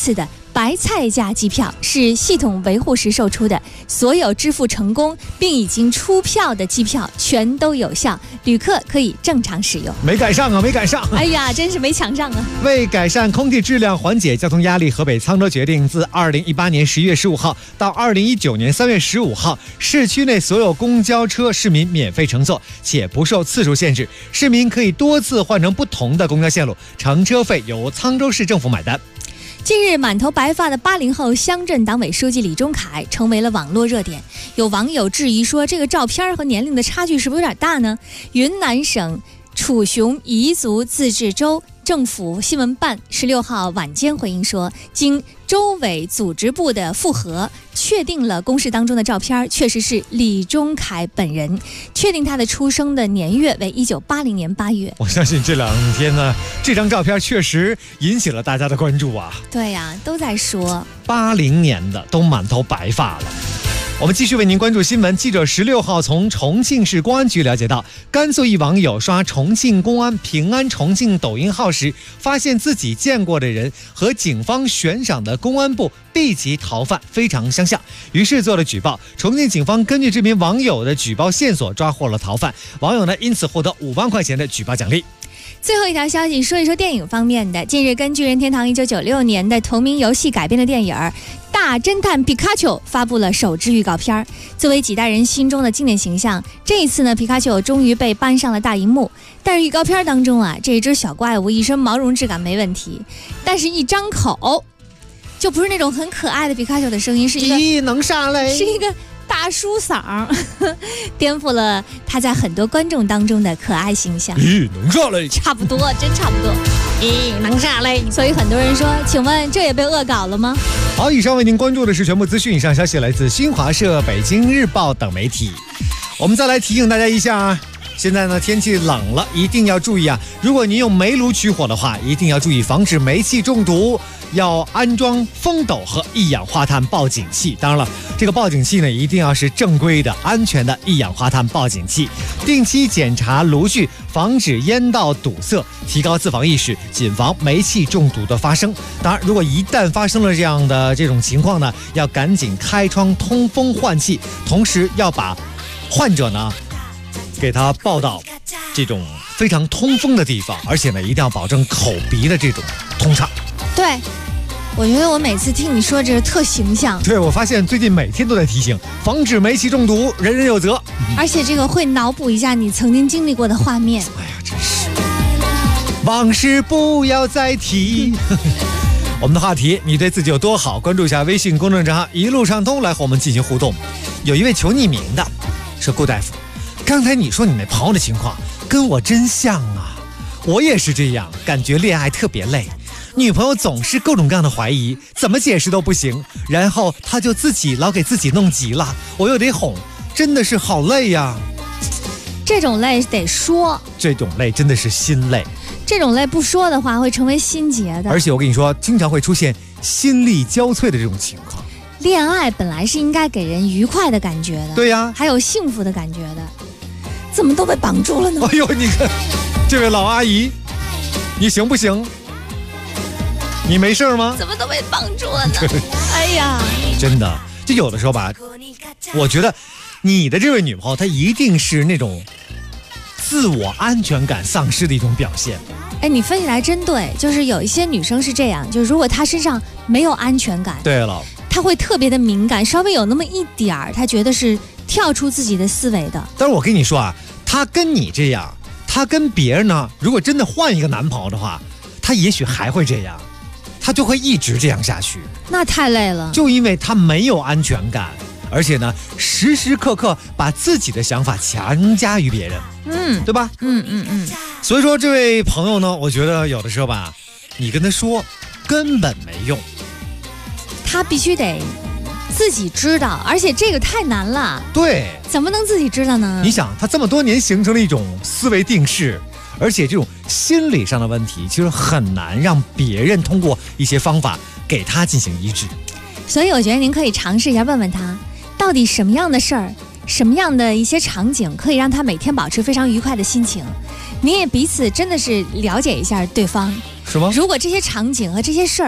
白菜价机票是系统维护时售出的，所有支付成功并已经出票的机票全都有效，旅客可以正常使用。 没赶上啊，没赶上！ 哎呀，真是没抢上啊！ 为改善空气质量，缓解交通压力，河北沧州决定自2018年11月15号到2019年3月15号，市区内所有公交车市民免费乘坐，且不受次数限制，市民可以多次换乘不同的公交线路，乘车费由沧州市政府买单。 近日，满头白发的80后乡镇党委书记李忠凯成为了网络热点。有网友质疑说，这个照片和年龄的差距是不是有点大呢？云南省楚雄彝族自治州政府新闻办16号晚间回应说，经州委组织部的复核，确定了公示当中的照片确实是李忠凯本人，确定他的出生的年月为1980年8月。 我相信这2天呢，这张照片确实引起了大家的关注啊。 对呀，都在说 80年的都满头白发了。我们继续为您关注新闻。记者16号从重庆市公安局了解到，甘肃一网友刷重庆公安平安重庆抖音号时，发现自己见过的人和警方悬赏的公安部 B 级逃犯非常相像，于是做了举报。重庆警方根据这名网友的举报线索抓获了逃犯，网友呢因此获得5万块钱的举报奖励。 最后一条消息，说一说电影方面的。近日，根据任天堂1996年的同名游戏改编的电影《大侦探皮卡丘》发布了首支预告片。作为几代人心中的经典形象，这一次呢，皮卡丘终于被搬上了大荧幕。但是预告片当中啊，这只小怪物一身毛绒质感没问题，但是一张口就不是那种很可爱的皮卡丘的声音，是一个能上来， 是一个大叔嗓，颠覆了他在很多观众当中的可爱形象。 能上来， 差不多，真差不多。能上来。所以很多人说，请问这也被恶搞了吗？ 好，以上为您关注的是全部资讯，以上消息来自新华社、北京日报等媒体。我们再来提醒大家一下啊，现在呢天气冷了，一定要注意啊！如果您用煤炉取火的话，一定要注意防止煤气中毒，要安装风斗和一氧化碳报警器。当然了，这个报警器呢，一定要是正规的、安全的一氧化碳报警器。定期检查炉具，防止烟道堵塞，提高自防意识，谨防煤气中毒的发生。当然，如果一旦发生了这种情况呢，要赶紧开窗通风换气，同时要把患者呢给他抱到这种非常通风的地方，而且呢一定要保证口鼻的这种通畅。 对，我觉得我每次听你说这个特形象。 对，我发现最近每天都在提醒，防止煤气中毒，人人有责。 而且这个会脑补一下你曾经经历过的画面。 哎呀，真是往事不要再提。我们的话题，你对自己有多好？关注一下微信公众账号一路畅通，来和我们进行互动。有一位求匿名的说，顾大夫，刚才你说你那朋友的情况跟我真像啊，我也是这样，感觉恋爱特别累，女朋友总是各种各样的怀疑，怎么解释都不行，然后她就自己老给自己弄急了，我又得哄，真的是好累呀。 这种累得说， 这种累真的是心累， 这种累不说的话会成为心结的。 而且我跟你说，经常会出现心力交瘁的这种情况。 恋爱本来是应该给人愉快的感觉的， 对呀， 还有幸福的感觉的，怎么都被绑住了呢？ 哎呦，你看这位老阿姨，你行不行？你没事吗？ 怎么都被绑住了呢？哎呀， 真的，就有的时候吧，我觉得你的这位女朋友她一定是那种自我安全感丧失的一种表现。 哎，你分析来真对，就是有一些女生是这样，就是如果她身上没有安全感， 对了， 她会特别的敏感，稍微有那么一点儿，她觉得是跳出自己的思维的。 但是我跟你说啊，她跟你这样，她跟别人呢，如果真的换一个男朋友的话，她也许还会这样，她就会一直这样下去。 那太累了， 就因为她没有安全感，而且呢，时时刻刻把自己的想法强加于别人，对吧？所以说，这位朋友呢，我觉得有的时候吧，你跟他说根本没用， 他必须得自己知道，而且这个太难了。 对， 怎么能自己知道呢？ 你想，他这么多年形成了一种思维定式，而且这种心理上的问题，其实很难让别人通过一些方法给他进行医治。 所以我觉得您可以尝试一下，问问他，到底什么样的事儿，什么样的一些场景可以让他每天保持非常愉快的心情。你也彼此真的是了解一下对方， 是吗？ 如果这些场景和这些事儿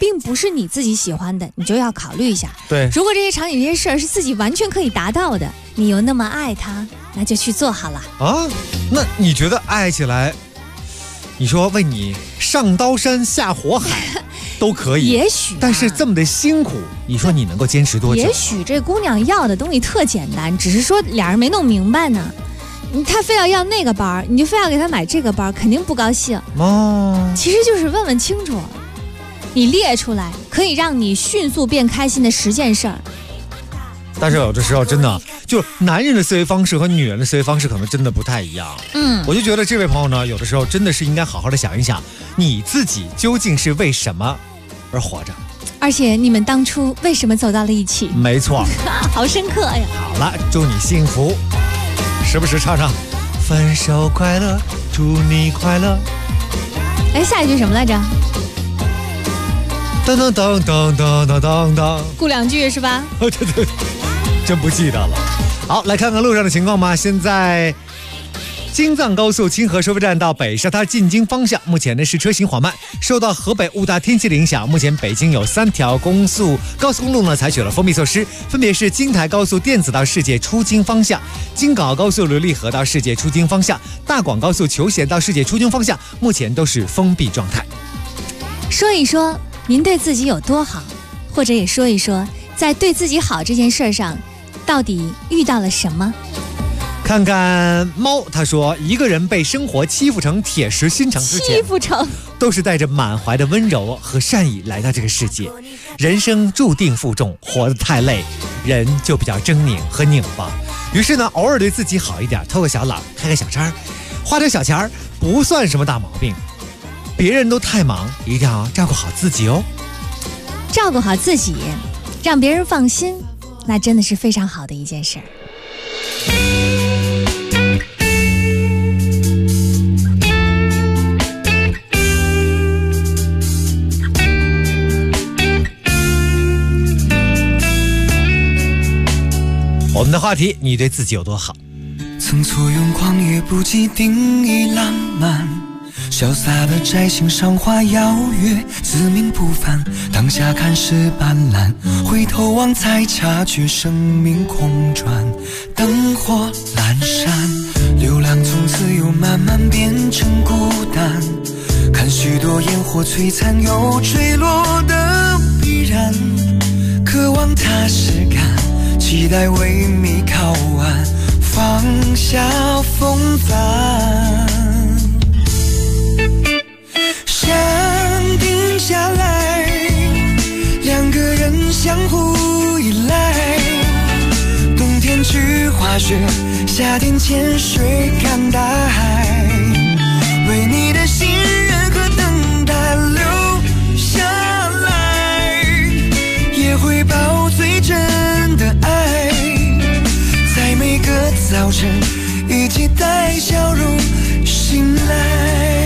并不是你自己喜欢的，你就要考虑一下。 对， 如果这些场景、这些事儿是自己完全可以达到的，你又那么爱他，那就去做好了啊。那你觉得爱起来，你说为你上刀山下火海都可以， 也许、 但是这么的辛苦，你说你能够坚持多久？ 也许这姑娘要的东西特简单，只是说俩人没弄明白呢。他非要那个包，你就非要给他买这个包，肯定不高兴哦。 其实就是问问清楚，你列出来可以让你迅速变开心的10件事儿。 但是有的时候真的，就男人的思维方式和女人的思维方式可能真的不太一样。我就觉得这位朋友呢，有的时候真的是应该好好的想一想，你自己究竟是为什么而活着， 而且你们当初为什么走到了一起？ 没错， 好深刻呀。 好了，祝你幸福。时不时唱唱分手快乐，祝你快乐。 哎，下一句什么来着？ 噔噔噔噔噔噔噔噔， 顾2句是吧？ 对，真不记得了。好，来看看路上的情况吧。现在京藏高速清河收费站到北沙滩进京方向，目前呢是车行缓慢。受到河北雾大天气的影响，目前北京有3条高速公路呢采取了封闭措施，分别是京台高速电子到世界出京方向、京港澳高速琉璃河到世界出京方向、大广高速求贤到世界出京方向，目前都是封闭状态。 说一说您对自己有多好，或者也说一说在对自己好这件事上到底遇到了什么。 看看猫，他说一个人被生活欺负成铁石心肠之前， 欺负成都是带着满怀的温柔和善意来到这个世界。人生注定负重，活得太累，人就比较狰狞和拧巴。于是呢，偶尔对自己好一点，偷个小懒，开个小差，花点小钱不算什么大毛病。别人都太忙，一定要照顾好自己哦。 照顾好自己，让别人放心，那真的是非常好的一件事儿。 我们的话题，你对自己有多好？ 曾错用狂野不羁定义浪漫，潇洒的摘星赏花邀月，自命不凡，当下看似斑斓，回头望才察觉生命空转，灯火阑珊，流浪从此又慢慢变成孤单，看许多烟火璀璨又坠落的必然，渴望踏实感，期待为你靠岸，放下风帆，想定下来，两个人相互依赖，冬天去滑雪，夏天潜水看大海，为你的信任和等待留下来，也会抱最真的爱，在每个早晨一起带笑容醒来。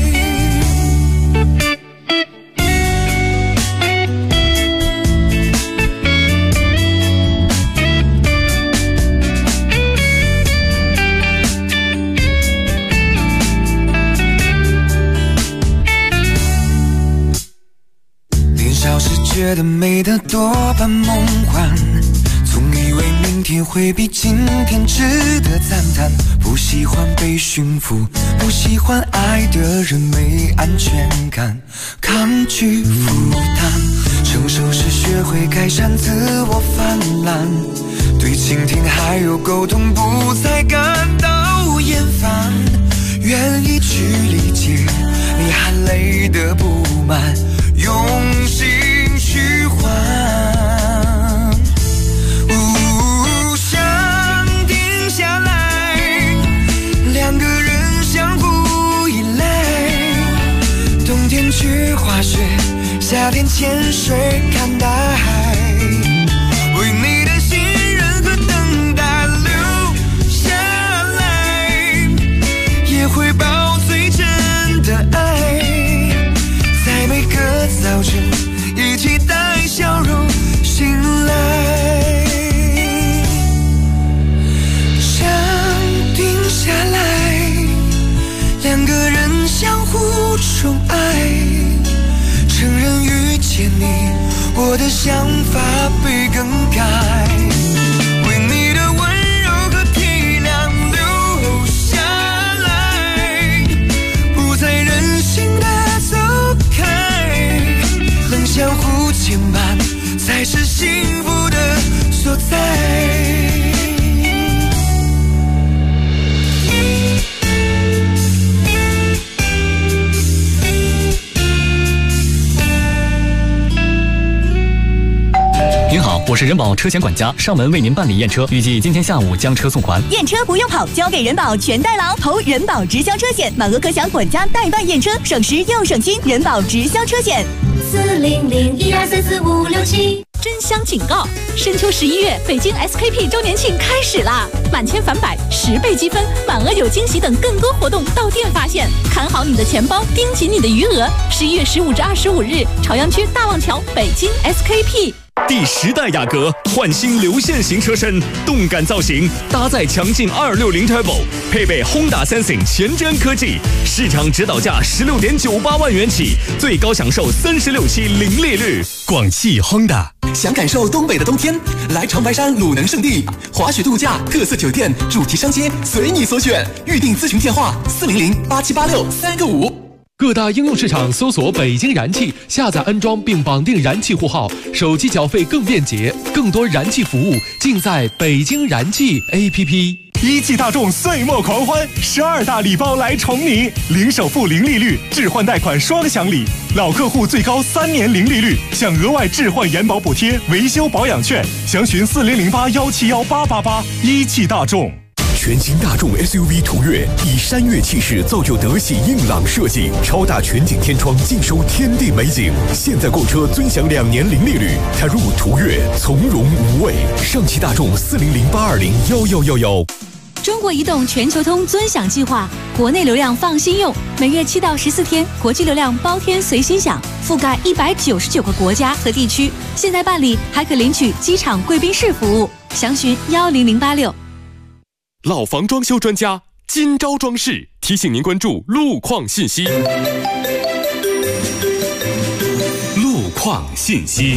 年少时觉得美得多半梦幻，总以为明天会比今天值得赞叹，不喜欢被驯服，不喜欢爱的人没安全感，抗拒负担，成熟时学会改善自我泛滥，对倾听还有沟通不再感到厌烦，愿意去理解你含泪的不满，用心去换，想定下来，两个人相互依赖，冬天去滑雪，夏天潜水看大海，为你的信任和等待留下来，也会抱最真的爱，在每个早晨一起带笑容醒来，想定下来，两个人相互宠爱，承认遇见我的想法被更改，为你的温柔和体谅留下来，不再任性的走开，能相互牵绊才是幸福的所在。 您好，我是人保车险管家，上门为您办理验车，预计今天下午将车送还。 验车不用跑，交给人保全代劳，投人保直销车险，满额可享管家代办验车，省时又省心。人保直销车险，40012344567。 真香警告！深秋11月，北京 SKP 周年庆开始啦！满千返百，10倍积分，满额有惊喜等更多活动到店发现。看好你的钱包，盯紧你的余额。11月15至25日，朝阳区大望桥，北京 SKP。 第10代雅阁焕新流线型车身，动感造型，搭载强劲260 Turbo， 配备 Honda Sensing 前瞻科技，市场指导价16.98万元起，最高享受36期零利率。 广汽 Honda。想感受东北的冬天，来长白山鲁能胜地，滑雪度假、特色酒店、主题商街，随你所选。预订咨询电话4008786-3个5。 各大应用市场搜索北京燃气，下载安装并绑定燃气户号，手机缴费更便捷，更多燃气服务尽在北京燃气 APP。 一汽大众岁末狂欢，12大礼包来宠你，零首付、零利率，置换贷款双享礼，老客户最高3年零利率，享额外置换延保补贴、维修保养券，详询4008171888。一汽大众。 全新大众 SUV 途岳以山岳气势造就德系硬朗设计，超大全景天窗尽收天地美景。现在购车尊享2年零利率，踏入途岳从容无畏。上汽大众40082011111。 中国移动全球通尊享计划，国内流量放心用，每月7到14天，国际流量包天随心享，覆盖199个国家和地区。现在办理还可领取机场贵宾室服务，详询10086。 老房装修专家金招装饰提醒您关注路况信息。路况信息。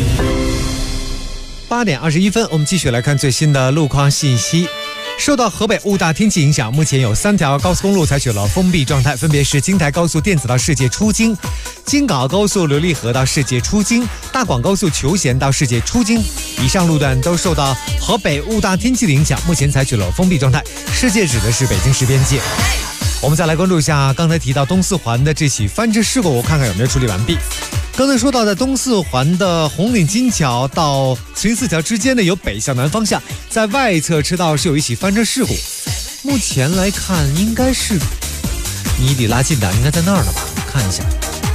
8点21分，我们继续来看最新的路况信息。受到河北雾大天气影响，目前有3条高速公路采取了封闭状态，分别是京台高速电子到世界出京、京港澳高速琉璃河到世界出京、大广高速求贤到世界出京。以上路段都受到河北雾大天气的影响，目前采取了封闭状态。世界指的是北京市边界。我们再来关注一下刚才提到东四环的这起翻车事故，我看看有没有处理完毕。刚才说到的东四环的红岭金桥到慈云寺桥之间呢，有北向南方向，在外侧车道是有一起翻车事故。目前来看，应该是你得拉近点，应该在那儿了吧？看一下，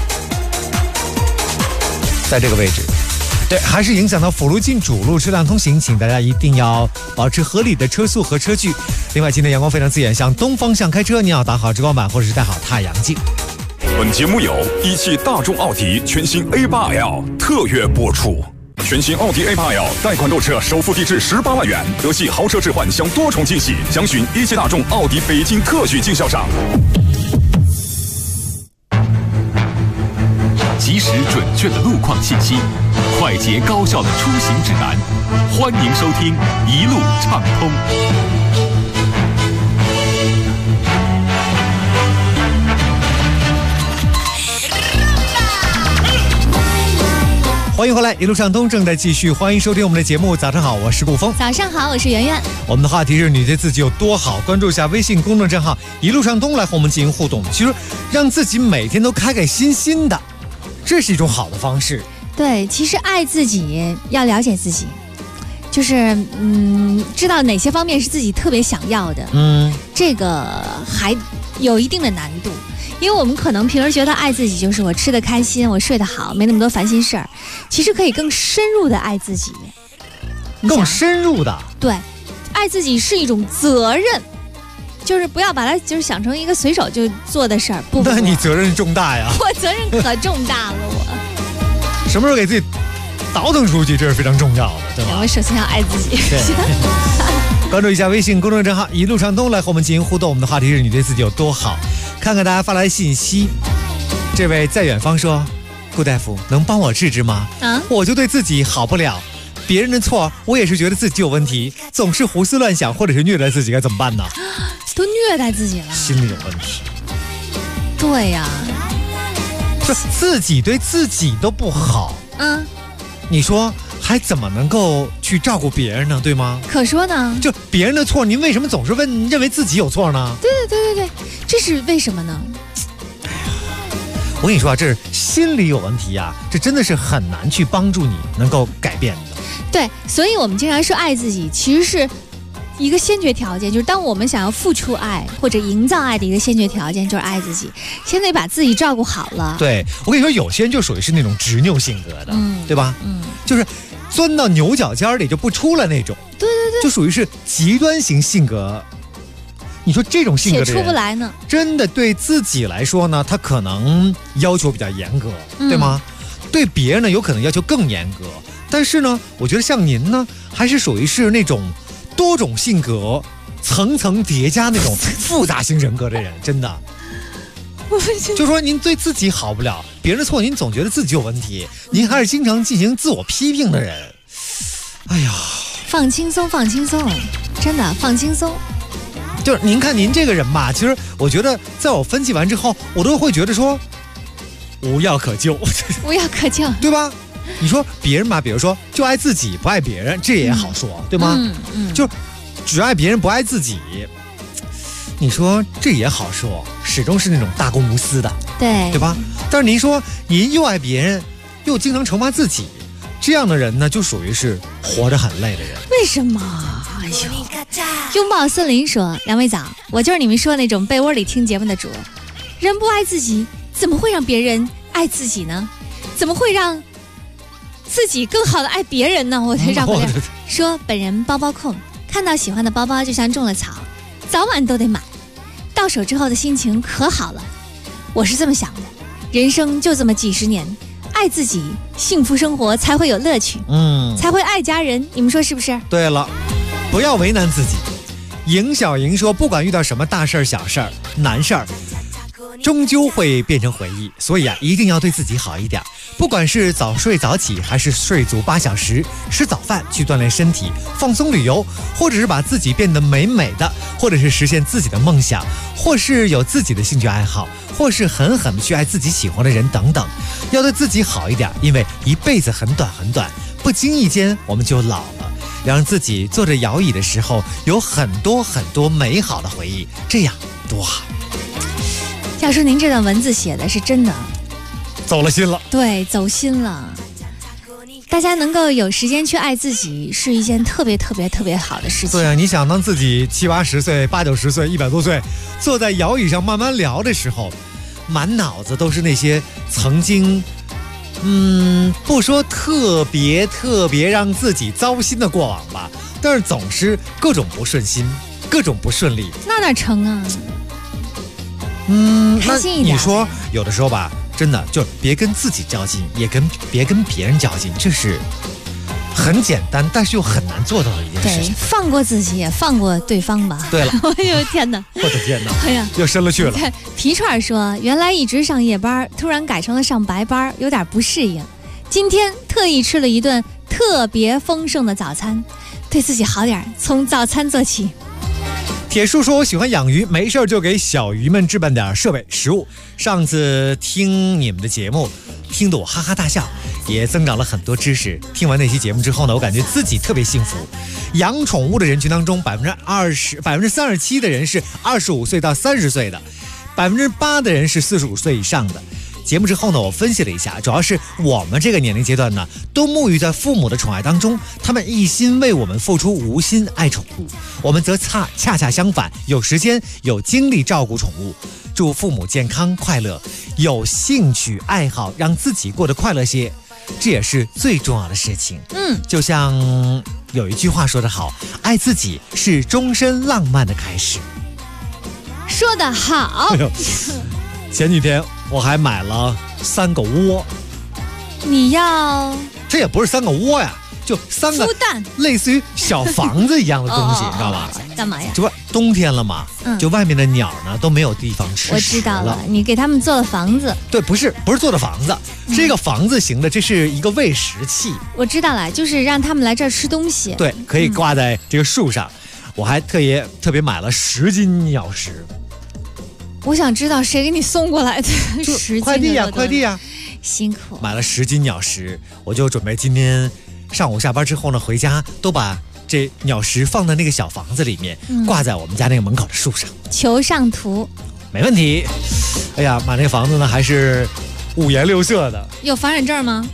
在这个位置。对，还是影响到辅路进主路车辆通行，请大家一定要保持合理的车速和车距。另外，今天阳光非常刺眼，向东方向开车，你要打好遮光板或者是戴好太阳镜。 本节目由一汽大众奥迪全新 A8L 特约播出。全新奥迪 A8L 贷款购车首付低至18万元，德系豪车置换享多重惊喜，详询一汽大众奥迪北京特许经销商。 及时准确的路况信息，快捷高效的出行指南，欢迎收听一路畅通。 欢迎回来，一路畅通正在继续，欢迎收听我们的节目。早上好，我是顾峰。 早上好，我是圆圆。 我们的话题是你对自己有多好，关注一下微信公众账号一路畅通来和我们进行互动。其实让自己每天都开开心心的，这是一种好的方式。 对，其实爱自己要了解自己，就是知道哪些方面是自己特别想要的。这个还有一定的难度。因为我们可能平时觉得爱自己就是我吃得开心，我睡得好，没那么多烦心事儿。其实可以更深入的爱自己， 更深入的。 对，爱自己是一种责任，就是不要把它就是想成一个随手就做的事儿。不， 那你责任重大呀！ 我责任可重大了，我。 什么时候给自己倒腾出去，这是非常重要的，对吧？ 我首先要爱自己。 关注一下微信公众账号一路畅通来和我们进行互动。我们的话题是你对自己有多好，看看大家发来信息。这位在远方说， 顾大夫，能帮我治治吗？ 啊， 我就对自己好不了，别人的错我也是觉得自己有问题，总是胡思乱想或者是虐待自己，该怎么办呢？ 都虐待自己了， 心理有问题。 对呀， 这自己对自己都不好，你说还怎么能够去照顾别人呢？对吗？ 可说呢， 就别人的错，您为什么总是认为自己有错呢？ 对，这是为什么呢？ 我跟你说啊，这是心理有问题啊，这真的是很难去帮助你能够改变的。 对，所以我们经常说爱自己，其实是一个先决条件，就是当我们想要付出爱或者营造爱的一个先决条件就是爱自己，先得把自己照顾好了。 对，我跟你说，有些人就属于是那种执拗性格的，对吧？就是钻到牛角尖里就不出来那种。 对， 就属于是极端型性格。你说这种性格的人且出不来呢， 真的对自己来说呢，他可能要求比较严格，对吗？对别人呢，有可能要求更严格。但是呢，我觉得像您呢，还是属于是那种多种性格层层叠加那种复杂型人格的人，真的。就说您对自己好不了，别人的错您总觉得自己有问题，您还是经常进行自我批评的人。哎呀， 放轻松，真的放轻松。 就是您看您这个人吧，其实我觉得在我分析完之后，我都会觉得说无药可救，对吧？你说别人吧，比如说就爱自己不爱别人，这也好说，对吗？就只爱别人不爱自己，你说这也好说，始终是那种大公无私的，对吧？但是您说您又爱别人，又经常惩罚自己，这样的人呢，就属于是活着很累的人。 为什么？哎呦，拥抱森林说，两位早，我就是你们说的那种被窝里听节目的主。人不爱自己，怎么会让别人爱自己呢？怎么会让自己更好的爱别人呢？我才让不了。说本人包包控，看到喜欢的包包就像种了草，早晚都得买，到手之后的心情可好了。我是这么想的，人生就这么几十年，爱自己，幸福生活才会有乐趣，才会爱家人，你们说是不是？ 对了，不要为难自己。赢小莹说，不管遇到什么大事儿、小事儿、难事儿，终究会变成回忆，所以啊，一定要对自己好一点。不管是早睡早起，还是睡足8小时，吃早饭去锻炼身体，放松旅游，或者是把自己变得美美的，或者是实现自己的梦想，或是有自己的兴趣爱好，或是狠狠的去爱自己喜欢的人等等，要对自己好一点，因为一辈子很短很短，不经意间我们就老了。让自己坐着摇椅的时候有很多很多美好的回忆，这样多好。 要说您这段文字写的是真的走了心了， 对，走心了。大家能够有时间去爱自己，是一件特别好的事情。 对啊，你想当自己70、80岁、80、90岁、100多岁，坐在摇椅上慢慢聊的时候，满脑子都是那些曾经不说特别让自己糟心的过往吧，但是总是各种不顺心，各种不顺利， 那哪成啊？开心一点。 那你说有的时候吧，真的就别跟自己较劲，别跟别人较劲，这是很简单但是又很难做到的一件事情。 对，放过自己也放过对方吧。 对了， 哎呦天哪！ 我的天哪！ 哎呀， 又深了去了。 皮串说，原来一直上夜班，突然改成了上白班，有点不适应。今天特意吃了一顿特别丰盛的早餐，对自己好点，从早餐做起。 铁树说，我喜欢养鱼，没事就给小鱼们置办点设备食物。上次听你们的节目，听得我哈哈大笑，也增长了很多知识。听完那期节目之后呢，我感觉自己特别幸福。养宠物的人群当中，37%的人是25岁到30岁的，8%的人是45岁以上的。节目之后呢，我分析了一下，主要是我们这个年龄阶段呢，都沐浴在父母的宠爱当中，他们一心为我们付出，无心爱宠物；我们则恰恰相反，有时间有精力照顾宠物。祝父母健康快乐，有兴趣爱好，让自己过得快乐些，这也是最重要的事情。就像有一句话说得好，爱自己是终身浪漫的开始。 说得好。 前几天我还买了3个窝。 你要？ 这也不是3个窝呀，就3个孵蛋， 类似于小房子一样的东西，你知道吧？ 干嘛呀？ 这不冬天了嘛，就外面的鸟呢都没有地方吃食了。 我知道了，你给他们做了房子。 对，不是做的房子，是一个房子型的，这是一个喂食器。 我知道了，就是让他们来这儿吃东西。 对，可以挂在这个树上。我还特别买了10斤鸟食。 我想知道谁给你送过来的10斤？ 快递呀， 辛苦。 买了10斤鸟食，我就准备今天上午下班之后呢，回家都把这鸟食放在那个小房子里面，挂在我们家那个门口的树上。 求上图， 没问题。哎呀，买那个房子呢还是5颜6色的。 有房产证吗？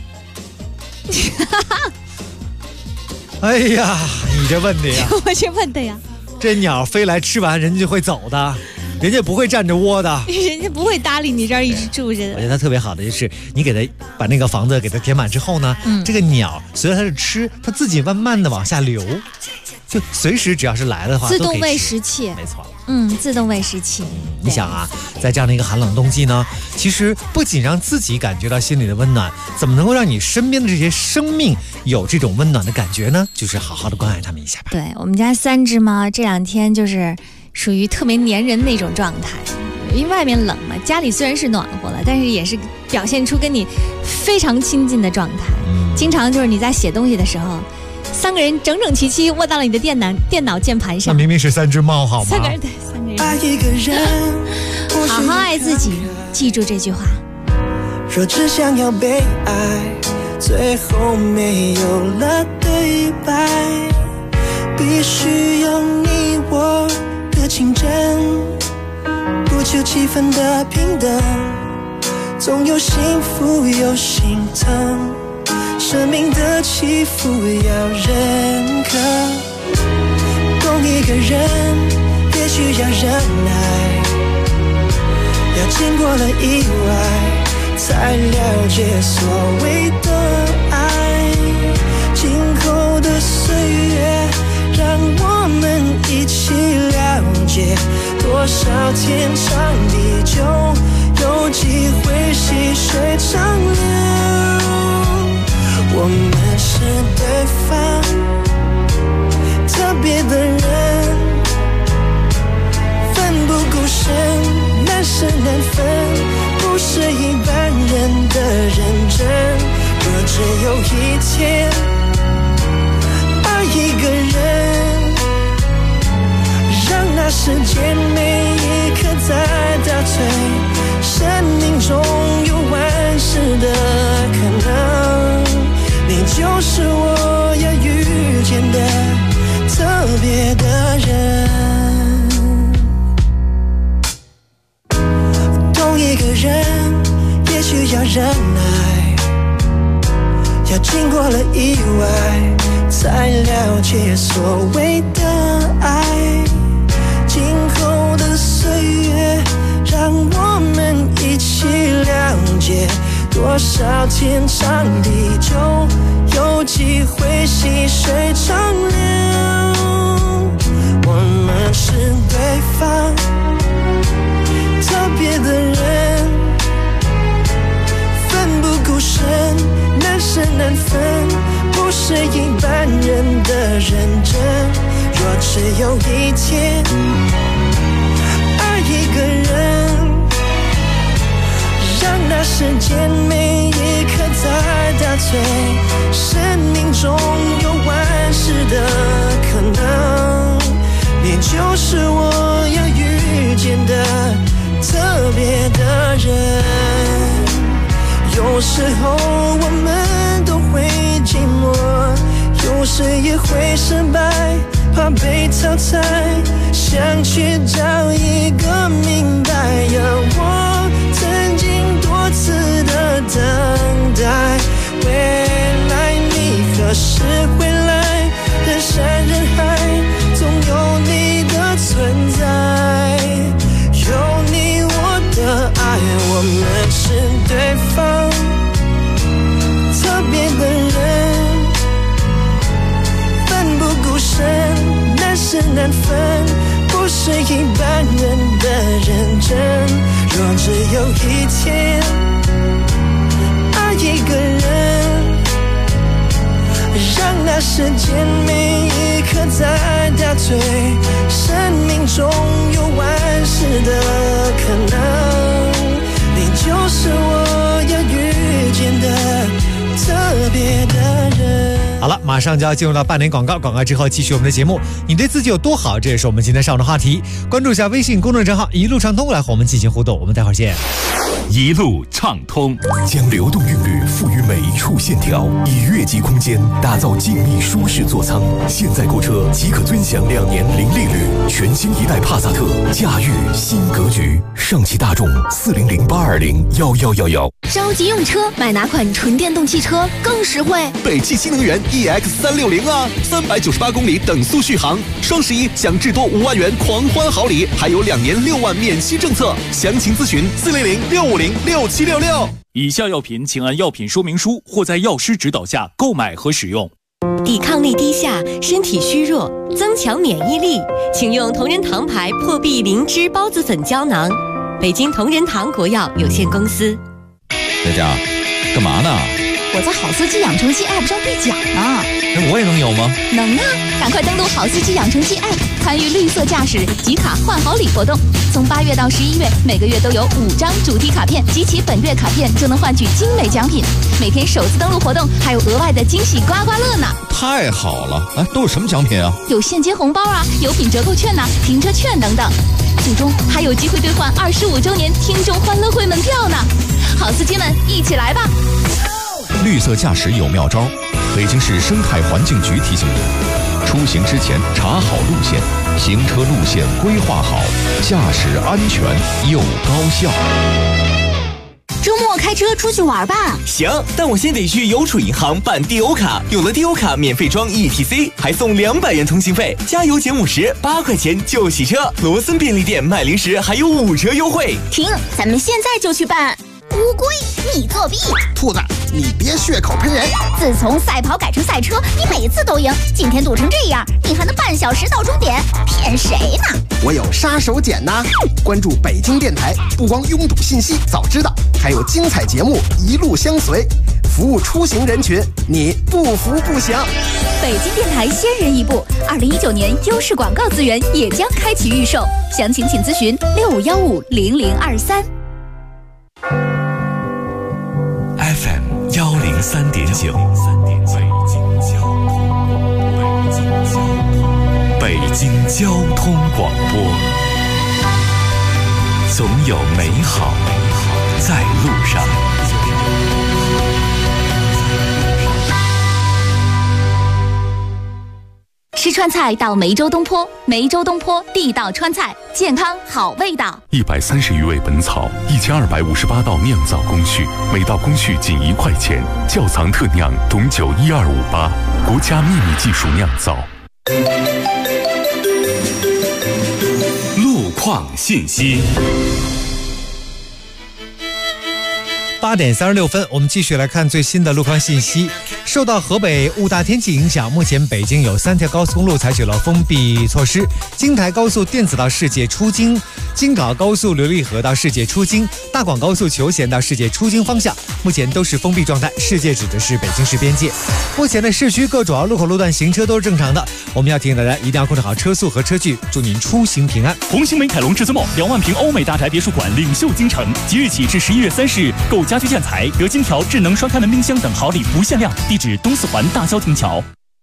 哎呀，你这问的呀！ 我去问的呀。 这鸟飞来吃完，人家就会走的，人家不会站着窝的， 人家不会搭理你这儿一直住着的。 我觉得它特别好的就是，你给它把那个房子给它填满之后呢，这个鸟随着它的吃，它自己慢慢的往下流，就随时只要是来的话， 自动喂食器， 没错。 自动喂食器。 你想啊，在这样的一个寒冷冬季呢，其实不仅让自己感觉到心里的温暖，怎么能够让你身边的这些生命有这种温暖的感觉呢？就是好好的关爱他们一下吧。 对，我们家3只猫这2天就是属于特别粘人那种状态，因为外面冷嘛，家里虽然是暖和了，但是也是表现出跟你非常亲近的状态。经常就是你在写东西的时候，3个人整整齐齐窝到了你的电脑键盘上。 那明明是3只猫好吗 ？3个人，对，3个人。爱一个人，好好爱自己，记住这句话。 若只想要被爱，最后没有了对白，必须有你我的竞争，不求气氛的平等，总有幸福有心疼，生命的起伏要认可，懂一个人也需要忍耐，要经过了意外才了解所谓的爱，今后的岁月让我们一起了解，多少天长地久，有机会细水长流，我们是对方特别的人，奋不顾身，难舍难分，不是一般人的认真。若只有一天爱一个人，让那时间每一刻在倒退，生命中有万事的可能，你就是我要遇见的特别的人。懂一个人也需要忍耐，要经过了意外才了解所谓的爱，今后的岁月让我们一起了解，多少天长地久，有机会细水长流，我们是对方特别的人，奋不顾身，难舍难分，不是一般人的认真。若只有一天爱一个人，让那时间每一刻在倒退，生命中有万事的可能，你就是我要遇见的特别的人。有时候我们都会寂寞，有时也会失败，怕被淘汰，想去找一个明白呀，我曾经多次的等待，未来你何时回来？人山人海，总有你的存在，有你我的爱，我们是对方特别的人，奋不顾身，难舍难分，不是一般人的认真。若只有一天爱一个人，让那时间每一刻在倒退，生命中马上就要进入到半点广告，广告之后继续我们的节目。你对自己有多好？这也是我们今天上午的话题。关注一下微信公众账号一路畅通，来和我们进行互动。我们待会儿见。 一路畅通， 将流动韵律赋予每一处线条，以越级空间打造静谧舒适座舱。现在购车即可尊享2年零利率，全新一代帕萨特，驾驭新格局。上汽大众400-820-1111。 着急用车，买哪款纯电动汽车更实惠？ 北汽新能源 EX360啊，398公里等速续航，双11享至多5万元狂欢好礼，还有2年6万免息政策。详情咨询400-650-6766。 以下药品请按药品说明书或在药师指导下购买和使用。 抵抗力低下，身体虚弱，增强免疫力，请用同仁堂牌破壁灵芝孢子粉胶囊。北京同仁堂国药有限公司。 佳佳，干嘛呢？ 我在好司机养成系 App 上兑奖呢。 那我也能有吗？ 能啊！赶快登录好司机养成系 App， 参与绿色驾驶集卡换好礼活动。从8月到11月，每个月都有5张主题卡片，集齐本月卡片就能换取精美奖品。每天首次登录活动还有额外的惊喜刮刮乐呢！ 太好了！哎，都有什么奖品啊？ 有现金红包啊，有品折扣券呐，停车券等等。最终还有机会兑换25周年听众欢乐会门票呢！好司机们，一起来吧！ 绿色驾驶有妙招，北京市生态环境局提醒您：出行之前查好路线，行车路线规划好，驾驶安全又高效。 周末开车出去玩吧。 行，但我先得去邮储银行办 DO 卡，有了 DO 卡免费装 ETC， 还送200元通行费，加油减50，8块钱就洗车。罗森便利店卖零食还有5折优惠。 停，咱们现在就去办。乌龟，你作弊！ 兔子，你别血口喷人！ 自从赛跑改成赛车，你每次都赢，今天堵成这样，你还能半小时到终点？骗谁呢？ 我有杀手锏呐！关注北京电台，不光拥堵信息早知道，还有精彩节目一路相随，服务出行人群，你不服不行。 北京电台先人一步，2019年优势广告资源也将开启预售，详情请咨询65150023。 FM 103.9，北京交通广播，总有美好在路上。 吃川菜到梅州东坡，梅州东坡地道川菜，健康好味道。 130余味本草，1258道酿造工序，每道工序仅1块钱，窖藏特酿，董酒12588，国家秘密技术酿造。 路况信息。 8点36分，我们继续来看最新的路况信息。受到河北雾大天气影响，目前北京有3条高速公路采取了封闭措施：京台高速电子到世界出京，京港高速琉璃河到世界出京，大广高速求贤到世界出京方向，目前都是封闭状态。世界指的是北京市边界。目前的市区各主要路口路段行车都是正常的。我们要提醒大家，一定要控制好车速和车距，祝您出行平安。 红星美凯龙至尊梦2万平欧美大宅别墅馆领袖京城，即日起至11月30日，购家居建材得金条、智能双开门冰箱等好礼不限量。地址东四环大郊亭桥。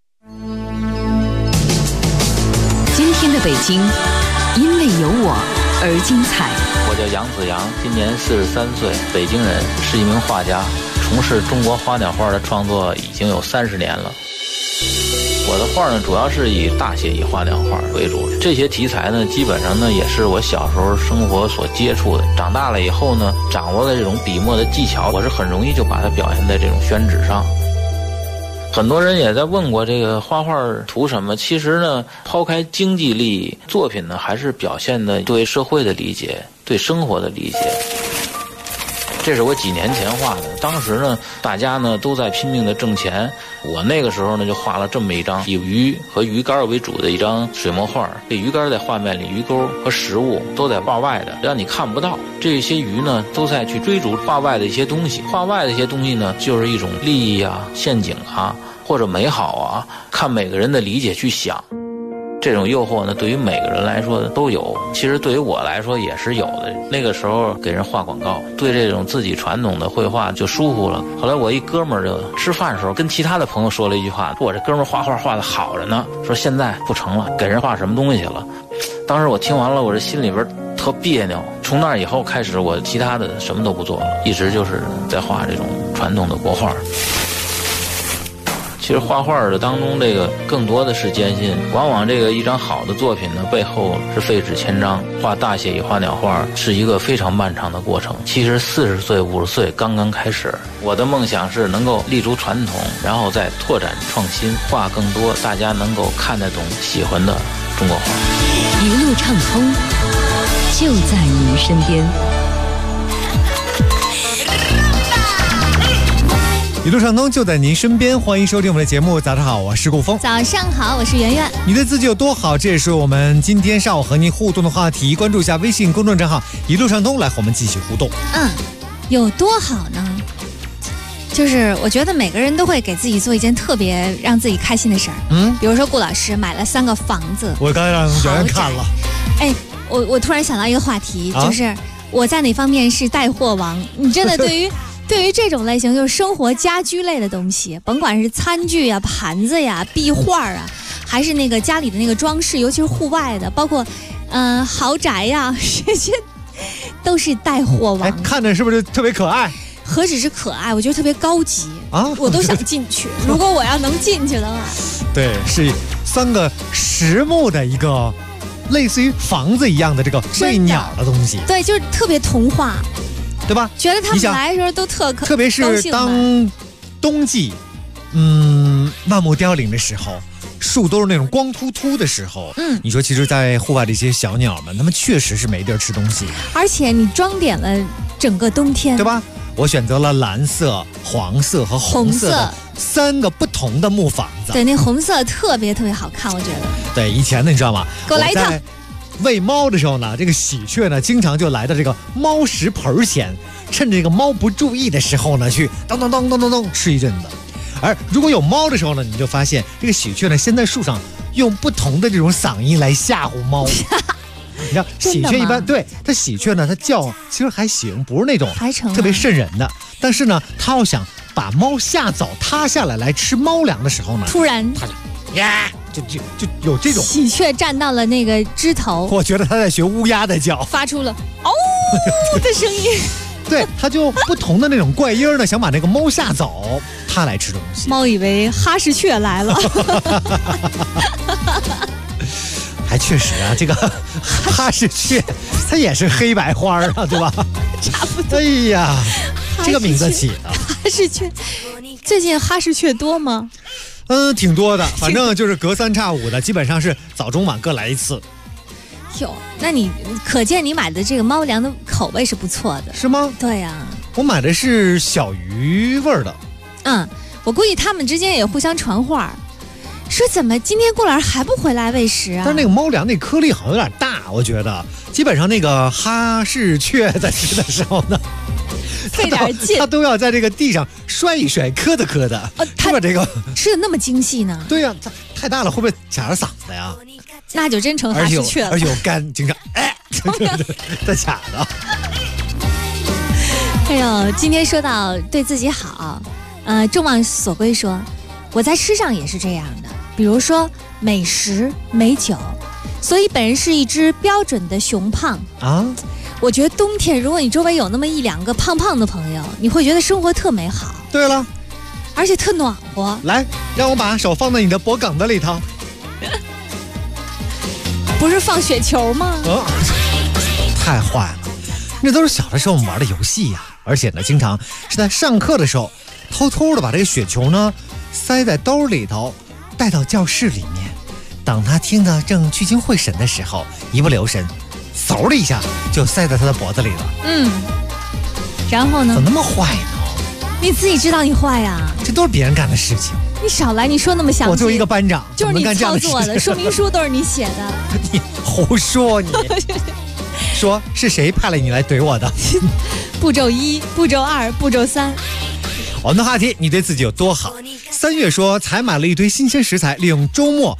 今天的北京，因为有我而精彩。 我叫杨子阳，今年43岁，北京人，是一名画家，从事中国花鸟画的创作已经有30年了。我的画呢，主要是以大写意花鸟画为主，这些题材呢，基本上呢也是我小时候生活所接触的。长大了以后呢，掌握了这种笔墨的技巧，我是很容易就把它表现在这种宣纸上。很多人也在问过这个画画图什么，其实呢，抛开经济利益，作品呢还是表现的对社会的理解，对生活的理解。这是我几年前画的，当时呢，大家呢都在拼命的挣钱，我那个时候呢就画了这么一张以鱼和鱼竿为主的一张水墨画。这鱼竿在画面里，鱼钩和食物都在画外的，让你看不到。这些鱼呢都在去追逐画外的一些东西，画外的一些东西呢就是一种利益啊、陷阱啊或者美好啊，看每个人的理解去想。 这种诱惑呢，对于每个人来说都有，其实对于我来说也是有的。那个时候给人画广告，对这种自己传统的绘画就疏忽了。后来我一哥们儿就吃饭的时候跟其他的朋友说了一句话，我这哥们儿画画画的好着呢，说现在不成了，给人画什么东西了。当时我听完了，我这心里边特别扭。从那以后开始，我其他的什么都不做了，一直就是在画这种传统的国画。其实画画的当中，这个更多的是艰辛。往往这个一张好的作品呢，背后是费纸千张。画大写意花鸟画是一个非常漫长的过程。其实40岁、50岁刚刚开始，我的梦想是能够立足传统，然后再拓展创新，画更多大家能够看得懂、喜欢的中国画。 一路畅通，就在您身边。 一路畅通就在您身边，欢迎收听我们的节目。早上好，我是顾峰。 早上好，我是圆圆。 你对自己有多好？这也是我们今天上午和您互动的话题。关注一下微信公众账号一路畅通，来和我们继续互动。 有多好呢？就是我觉得每个人都会给自己做一件特别让自己开心的事儿。比如说顾老师买了3个房子， 我刚才让圆圆看了。 我突然想到一个话题，就是我在哪方面是带货王？你真的对于这种类型，就是生活家居类的东西，甭管是餐具呀、盘子呀、壁画啊，还是那个家里的那个装饰，尤其是户外的，包括豪宅呀，这些都是带货王。 看着是不是特别可爱？ 何止是可爱，我觉得特别高级啊！我都想进去。如果我要能进去的话， 对，是3个实木的一个类似于房子一样的这个喂鸟的东西。 对，就是特别童话。 对吧？ 觉得他们来的时候都特别是当冬季，万木凋零的时候，树都是那种光秃秃的时候，你说其实，在户外的一些小鸟们，它们确实是没地儿吃东西。 而且你装点了整个冬天， 对吧？我选择了蓝色、黄色和红色的3个不同的木房子。 对，那红色特别好看，我觉得。 对，以前呢，你知道吗？ 给我来一套。 喂猫的时候呢，这个喜鹊呢，经常就来到这个猫食盆前，趁着这个猫不注意的时候呢，去咚咚咚咚咚咚吃一阵子。而如果有猫的时候呢，你就发现这个喜鹊呢，先在树上用不同的这种嗓音来吓唬猫。你知道，喜鹊一般对它喜鹊呢，它叫其实还行，不是那种特别瘆人的。但是呢，它要想把猫吓走，塌下来吃猫粮的时候呢， 突然它就呀。就有这种喜鹊站到了那个枝头， 我觉得他在学乌鸦的叫， 发出了哦的声音。 对，他就不同的那种怪音呢，想把那个猫吓走，他来吃东西。 猫以为哈士鹊来了。 还确实啊，这个哈士鹊它也是黑白花啊，对吧？ 差不多。 哎呀，这个名字起的哈士鹊，最近哈士鹊多吗？ 挺多的，反正就是隔3差5的，基本上是早中晚各来一次。 哟，那你可见你买的这个猫粮的口味是不错的， 是吗？ 对呀， 我买的是小鱼味儿的。 我估计他们之间也互相传话，说怎么今天顾老师还不回来喂食啊？ 但是那个猫粮那颗粒好像有点大，我觉得基本上那个哈士鹊在吃的时候呢。 费点劲， 他都要在这个地上摔一摔，磕的，他把这个吃的那么精细呢？ 对呀，太大了会不会卡着嗓子呀？ 那就真成哈士鹊了。 而且有干，经常在卡的。 哎呦，今天说到对自己好，众望所归说，我在吃上也是这样的，比如说美食、美酒，所以本人是一只标准的熊胖啊。我觉得冬天，如果你周围有那么1-2个胖胖的朋友，你会觉得生活特美好。 对了， 而且特暖和。 来，让我把手放在你的脖梗子里头。 不是放雪球吗？ 太坏了，那都是小的时候我们玩的游戏呀。而且呢，经常是在上课的时候，偷偷的把这个雪球呢塞在兜里头，带到教室里面。当他听得正聚精会神的时候，一不留神。嗖的一下就塞在他的脖子里了。 然后呢？ 怎么那么坏呢？ 你自己知道你坏呀？ 这都是别人干的事情。 你少来，你说那么详细。 我作为一个班长， 就是你操作的，说明书都是你写的。 你胡说你！说是谁派了你来怼我的？ 步骤1、步骤2、步骤3。 我们的话题，你对自己有多好？3月说才买了一堆新鲜食材，利用周末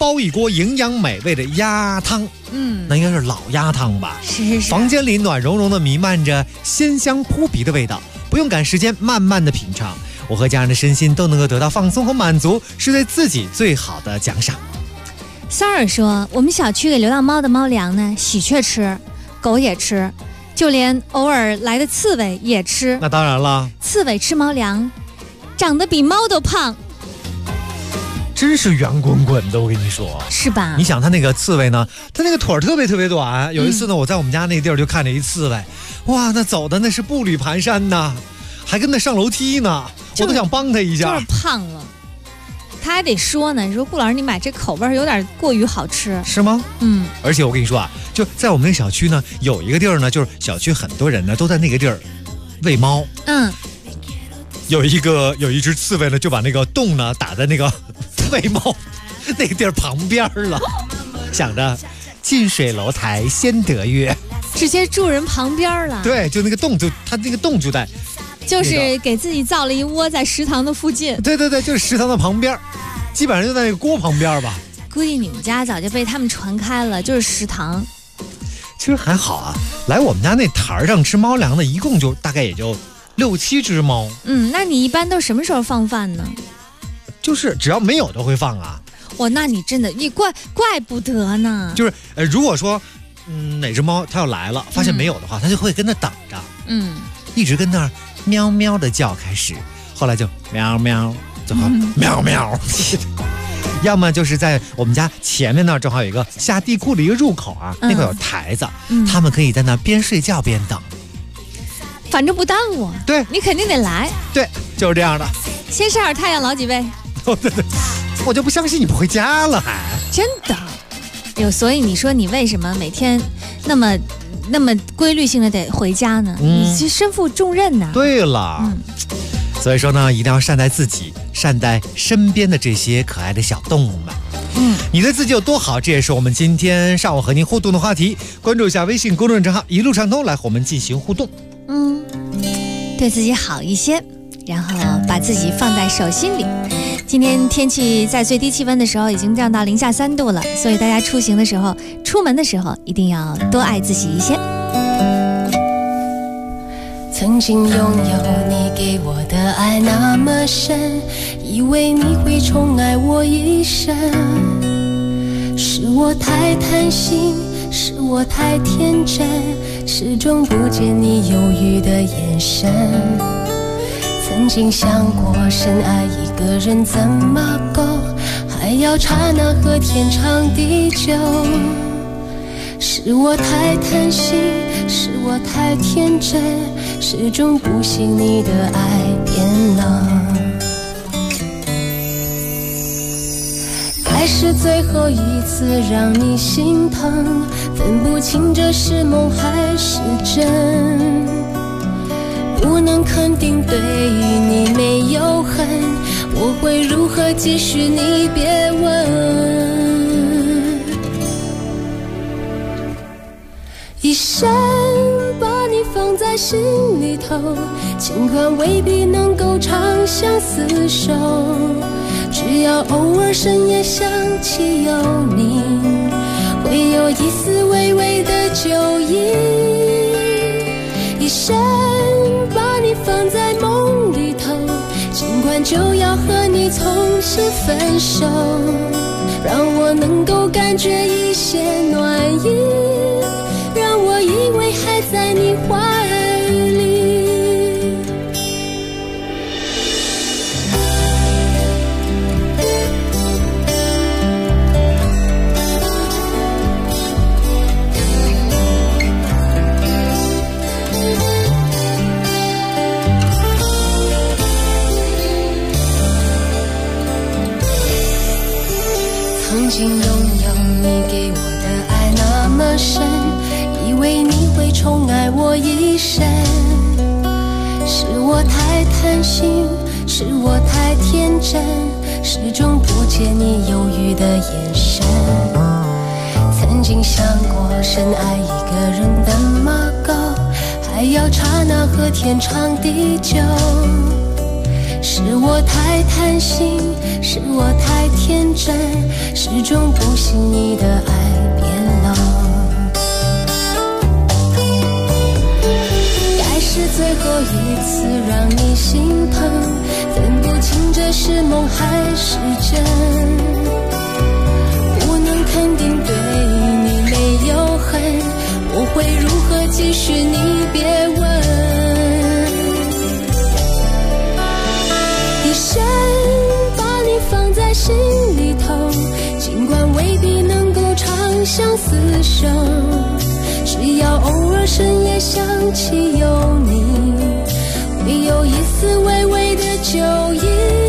煲一锅营养美味的鸭汤。那应该是老鸭汤吧？ 是。 房间里暖融融的弥漫着鲜香扑鼻的味道，不用赶时间，慢慢的品尝。我和家人的身心都能够得到放松和满足，是对自己最好的奖赏。 三儿说，我们小区给流浪猫的猫粮呢，喜鹊吃，狗也吃，就连偶尔来的刺猬也吃。 那当然了， 刺猬吃猫粮，长得比猫都胖， 真是圆滚滚的，我跟你说， 是吧？ 你想它那个刺猬呢，它那个腿特别特别短。有一次呢，我在我们家那个地儿就看见一刺猬，哇，那走的那是步履蹒跚呐，还跟那上楼梯呢，我都想帮他一下。 就是胖了。他还得说呢，说顾老师你买这口味有点过于好吃， 是吗？而且我跟你说啊，就在我们那个小区呢，有一个地儿呢，就是小区很多人呢都在那个地儿喂猫。有一只刺猬呢，就把那个洞呢打在那个喂猫那个地儿旁边了，想着近水楼台先得月， 直接住人旁边了。 对，就那个洞，他那个洞就在。 就是给自己造了一窝在食堂的附近。 对，就是食堂的旁边，基本上就在那个锅旁边吧。 估计你们家早就被他们传开了，就是食堂。 其实还好啊，来我们家那台上吃猫粮的，一共就大概也就6、7只猫。 那你一般都什么时候放饭呢？ 就是只要没有都会放啊。 那你真的怪不得呢。 就是如果说哪只猫它要来了，发现没有的话，它就会跟那等着。一直跟那儿喵喵的叫开始，后来就喵喵，最后喵喵。要么就是在我们家前面那儿正好有一个下地库的一个入口啊，那块有台子，他们可以在那边睡觉边等， 反正不耽误。 对， 你肯定得来。 对，就是这样的。 先晒会儿太阳，老几位。 对，我就不相信你不回家了，还真的。所以你说你为什么每天那么规律性的得回家呢？你是身负重任呢。 对了，所以说呢，一定要善待自己，善待身边的这些可爱的小动物们。你对自己有多好，这也是我们今天上午和您互动的话题。关注一下微信公众账号一路畅通，来和我们进行互动。 对自己好一些，然后把自己放在手心里。今天天气在最低气温的时候已经降到零下3度了，所以大家出门的时候一定要多爱自己一些。 曾经拥有你给我的爱那么深，以为你会宠爱我一生，是我太贪心，是我太天真，始终不见你犹豫的眼神。曾经想过深爱一个人怎么够，还要刹那和天长地久，是我太贪心，是我太天真，始终不信你的爱变冷。爱是最后一次让你心疼，分不清这是梦还是真，不能肯定对你没有恨，我会如何继续你别问。一生把你放在心里头，尽管未必能够长相厮守，只要偶尔深夜想起有你，会有一丝微微的酒意。一生把你放在梦里头，尽管就要和你从此分手，让我能够感觉一些暖意，让我以为还在你怀里。曾经拥有你给我的爱那么深，以为你会宠爱我一生，是我太贪心，是我太天真，始终不见你犹豫的眼神。曾经想过深爱一个人怎么够，还要刹那和天长地久， 是我太贪心，是我太天真，始终不信你的爱变了。该是最后一次让你心疼，分不清这是梦还是真，不能肯定对你没有恨，我会如何继续你别问。一生把你放在心里头，尽管未必能够长相厮守，只要偶尔深夜想起有你，会有一丝微微的酒意。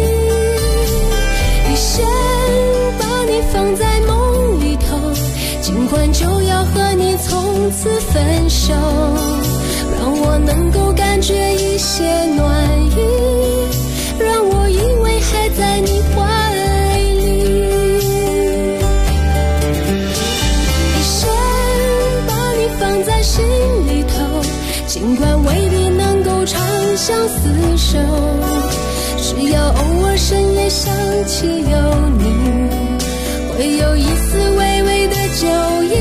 一生把你放在梦里头，尽管就要和你从此分手，让我能够感觉一些暖意，让我以为还在你怀里。一生把你放在心里头，尽管未必能够长相厮守，只要偶尔深夜想起有你，会有一丝微微的酒意。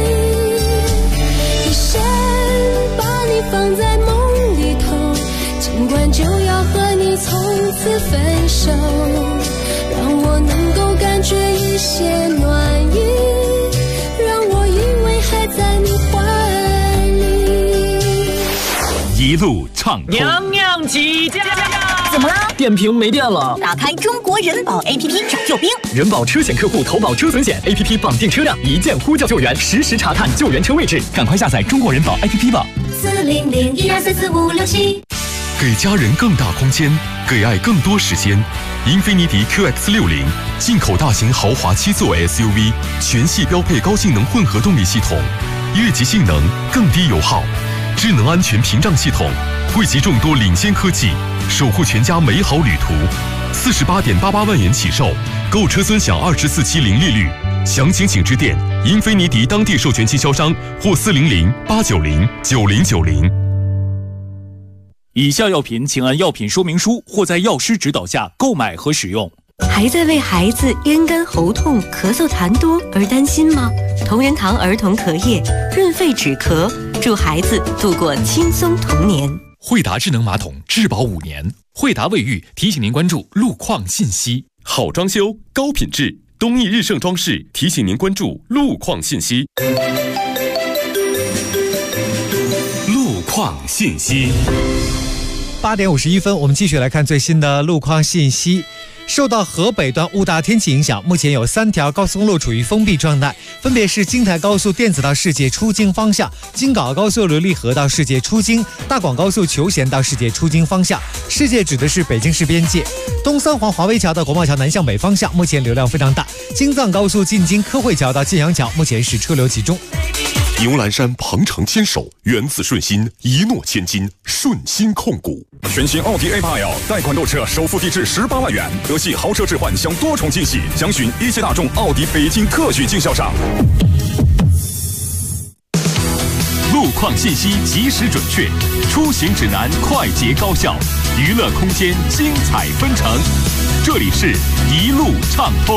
一生把你放在梦里头，尽管就要和你从此分手，让我能够感觉一些暖意，让我以为还在你怀里。 一路畅通。 娘娘起驾！ 怎么啦？ 电瓶没电了。 打开中国人保 APP 找救兵。 人保车险客户投保车损险 APP 绑定车辆，一键呼叫救援，实时查看救援车位置。赶快下载中国人保 APP 吧。 40012444567。 给家人更大空间，给爱更多时间。英菲尼迪 QX60 进口大型豪华7座 SUV， 全系标配高性能混合动力系统，越级性能更低油耗，智能安全屏障系统，汇集众多领先科技，守护全家美好旅途。48.88万元起售，购车尊享24期零利率。详情请致电英菲尼迪当地授权经销商或400-890-9090。 以下药品请按药品说明书或在药师指导下购买和使用。 还在为孩子咽干喉痛、咳嗽痰多而担心吗？同仁堂儿童咳液润肺止咳，助孩子度过轻松童年。 惠达智能马桶质保5年。惠达卫浴提醒您关注路况信息。好装修，高品质，东益日盛装饰提醒您关注路况信息。路况信息。 8点51分，我们继续来看最新的路况信息。受到河北段雾大天气影响，目前有3条高速公路处于封闭状态，分别是京台高速电子到世界出京方向、京港高速琉璃河到世界出京、大广高速求贤到世界出京方向。世界指的是北京市边界。东三环华威桥到国贸桥南向北方向，目前流量非常大。京藏高速进京科汇桥到建阳桥，目前是车流集中。 牛栏山鹏程牵手，源自顺心，一诺千金，顺心控股。 全新奥迪 A8L 贷款购车，首付低至18万元，德系豪车置换享多重惊喜，详询一汽大众奥迪北京特许经销商。 路况信息及时准确，出行指南快捷高效，娱乐空间精彩纷呈。这里是一路畅通。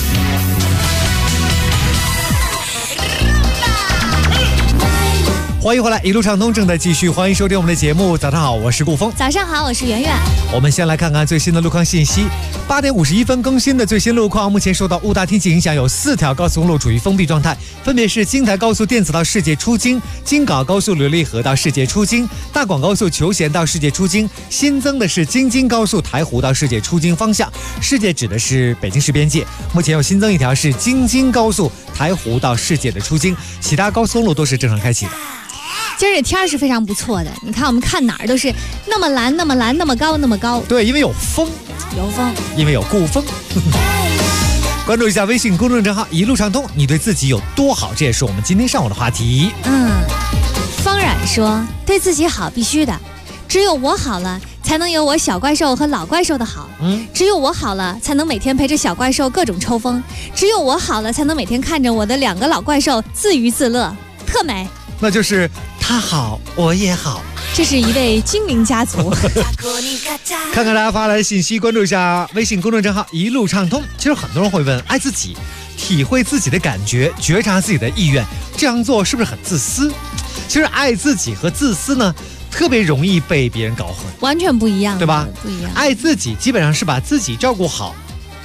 欢迎回来，一路畅通正在继续，欢迎收听我们的节目。早上好，我是顾峰。 早上好，我是圆圆。 我们先来看看最新的路况信息。8点51分更新的最新路况，目前受到雾大天气影响，有4条高速公路处于封闭状态，分别是京台高速电子到世界出京、京港高速琉璃河到世界出京、大广高速求贤到世界出京，新增的是京津高速台湖到世界出京方向。世界指的是北京市边界，目前有新增一条是京津高速台湖到世界的出京，其他高速公路都是正常开启的。 今儿这天是非常不错的，你看我们看哪儿都是那么蓝那么蓝，那么高那么高。 对，因为有风， 有风， 因为有顾风。关注一下微信公众账号一路畅通，你对自己有多好，这也是我们今天上午的话题。 方冉说，对自己好必须的，只有我好了才能有我小怪兽和老怪兽的好，只有我好了才能每天陪着小怪兽各种抽风，只有我好了才能每天看着我的2个老怪兽自娱自乐，特美。 那就是他好我也好， 这是一位精灵家族。 看看大家发来的信息，关注一下微信公众账号一路畅通。其实很多人会问，爱自己，体会自己的感觉，觉察自己的意愿，这样做是不是很自私？其实爱自己和自私呢，特别容易被别人搞混， 完全不一样， 对吧？ 不一样。 爱自己基本上是把自己照顾好，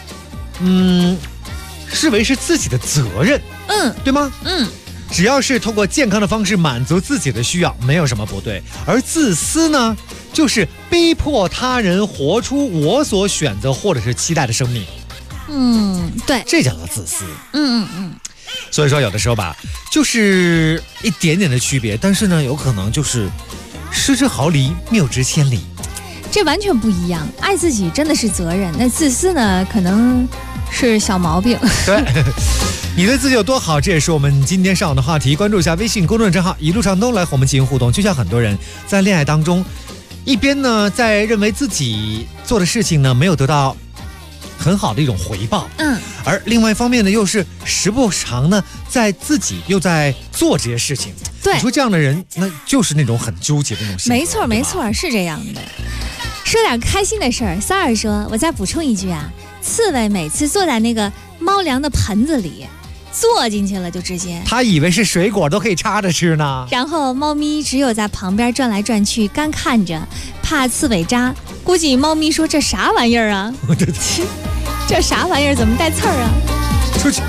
视为是自己的责任，对吗？只要是通过健康的方式满足自己的需要，没有什么不对。而自私呢，就是逼迫他人活出我所选择或者是期待的生命。 对， 这叫做自私。所以说有的时候吧，就是一点点的区别，但是呢，有可能就是失之毫厘，谬之千里。 这完全不一样。爱自己真的是责任，那自私呢，可能是小毛病。 对。你对自己有多好，这也是我们今天上午的话题。关注一下微信公众账号一路畅通，来和我们进行互动。就像很多人在恋爱当中，一边呢在认为自己做的事情呢没有得到很好的一种回报，而另外一方面呢又是时不常呢在自己又在做这些事情。 对， 你说这样的人，那就是那种很纠结的那种性格。 没错没错，是这样的。说点开心的事儿，三儿说，我再补充一句啊，刺猬每次坐在那个猫粮的盆子里，坐进去了就直接， 他以为是水果都可以插着吃呢。 然后猫咪只有在旁边转来转去，干看着，怕刺猬扎。估计猫咪说这啥玩意儿啊？这啥玩意儿？怎么带刺儿啊？ 出去。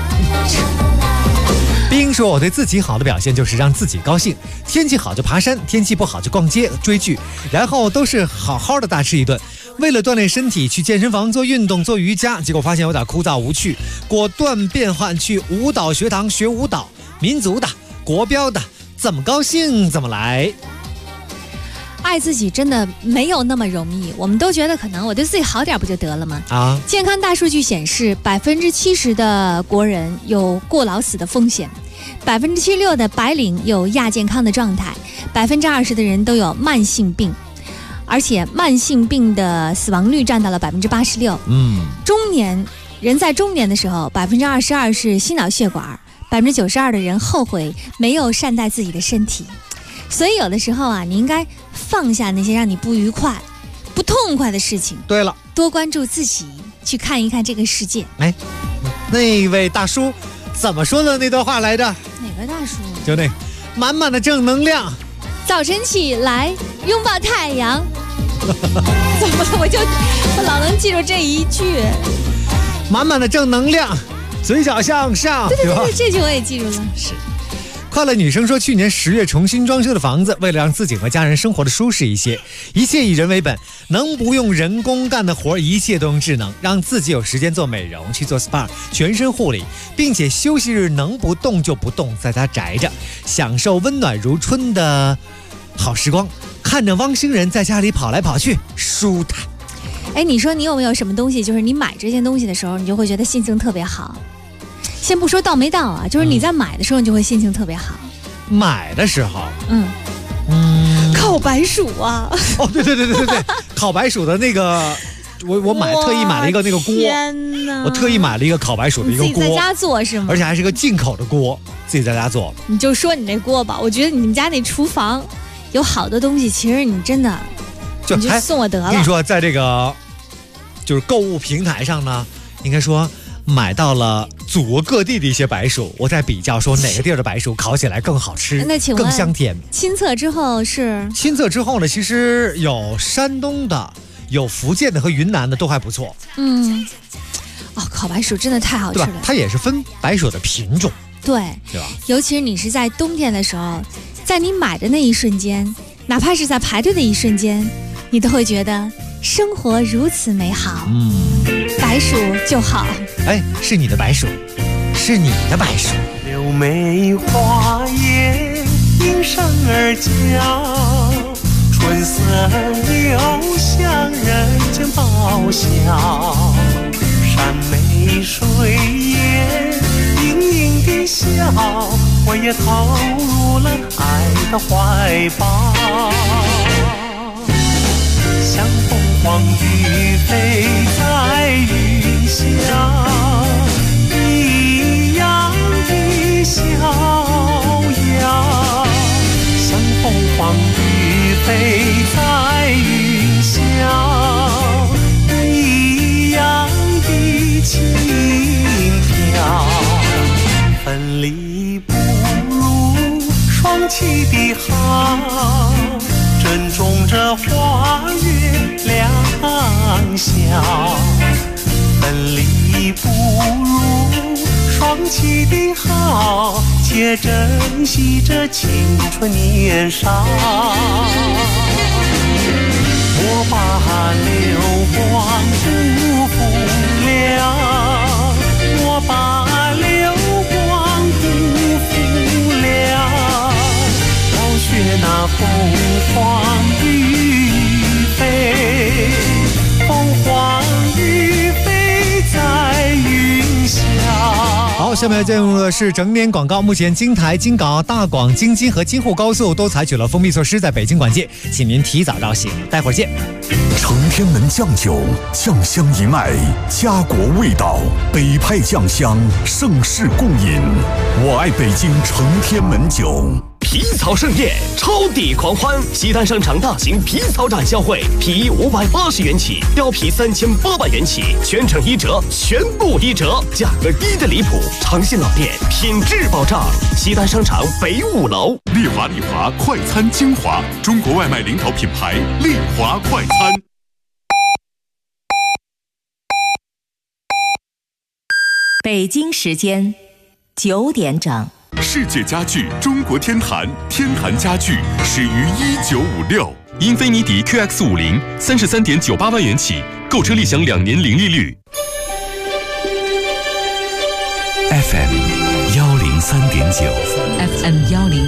冰说，我对自己好的表现就是让自己高兴，天气好就爬山，天气不好就逛街追剧，然后都是好好的大吃一顿。为了锻炼身体，去健身房做运动做瑜伽，结果发现有点枯燥无趣，果断变换去舞蹈学堂学舞蹈，民族的国标的，怎么高兴怎么来。 爱自己真的没有那么容易，我们都觉得可能我对自己好点不就得了吗？健康大数据显示，70%的国人有过劳死的风险，76%的白领有亚健康的状态，20%的人都有慢性病，而且慢性病的死亡率占到了86%。中年人在中年的时候，22%是心脑血管，92%的人后悔没有善待自己的身体。所以有的时候啊，你应该放下那些让你不愉快、不痛快的事情。 对了， 多关注自己，去看一看这个世界。 那位大叔怎么说的那段话来着？ 哪个大叔？ 就那满满的正能量。 早晨起来拥抱太阳。怎么了？我老能记住这一句。 满满的正能量，嘴角向上。 对，这句我也记住了。 是。快乐女生说，去年10月重新装修的房子，为了让自己和家人生活的舒适一些，一切以人为本，能不用人工干的活，一切都用智能，让自己有时间做美容，去做 SPA 全身护理，并且休息日能不动就不动，在家宅着，享受温暖如春的好时光，看着汪星人在家里跑来跑去，舒坦。 你说你有没有什么东西，就是你买这件东西的时候，你就会觉得心情特别好？先不说到没到啊，就是你在买的时候，你就会心情特别好。 买的时候， 烤白薯啊！ 对，烤白薯的那个，我特意买了一个那个锅。 天哪！ 我特意买了一个烤白薯的一个锅， 自己在家做是吗？ 而且还是个进口的锅，自己在家做。 你就说你那锅吧，我觉得你们家那厨房有好多东西，其实你真的你就送我得了。 跟你说，在这个就是购物平台上呢，应该说买到了祖国各地的一些白薯，我在比较说哪个地儿的白薯烤起来更好吃， 那请问更香甜。 亲测之后是？ 亲测之后呢，其实有山东的、有福建的和云南的都还不错。 烤白薯真的太好吃了。 对吧？它也是分白薯的品种。 对吧？ 尤其是你是在冬天的时候，在你买的那一瞬间，哪怕是在排队的一瞬间，你都会觉得生活如此美好。白薯就好。 是你的白薯，是你的白薯。 柳梅花叶映山儿娇，春色留香人间报晓。山美水艳盈盈的笑，我也投入了爱的怀抱。像凤凰于飞在云霄，一样的逍遥。像凤凰于飞在云霄，一样的轻飘。分离不如双栖的好，珍重这花月良宵。分离不如双栖的好，且珍惜这青春年少。我把流光辜负了，我把流光辜负了，老雪那凤凰于飞，凤凰于飞在云霄。 好，下面要进入的是整点广告。目前京台、京港、大广、京津和京沪高速都采取了封闭措施，在北京管界，请您提早绕行。待会儿见。 承天门酱酒，酱香一脉，家国味道，北派酱香，盛世共饮。我爱北京承天门酒。 皮草盛宴，超抵狂欢！西单商场大型皮草展销会，皮衣580元起，貂皮3800元起，全程1折，全部1折，价格低的离谱。长信老店，品质保障。西单商场北5楼。 丽华快餐精华，中国外卖领导品牌，丽华快餐。 北京时间9点整。 世界家具中国天坛，天坛家具始于1956。 英菲尼迪 QX50 33.98万元起，购车立享2年零利率。 FM 103.9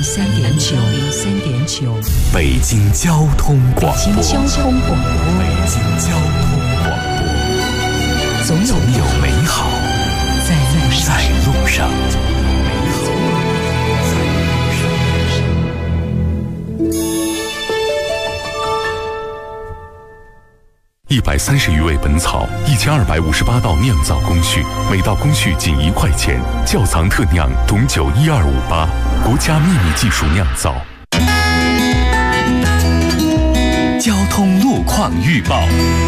103.9 北京交通广播。总有美好在路上。130余味本草，1258道酿造工序，每道工序仅1块钱。窖藏特酿董酒12588，国家秘密技术酿造。 交通路况预报。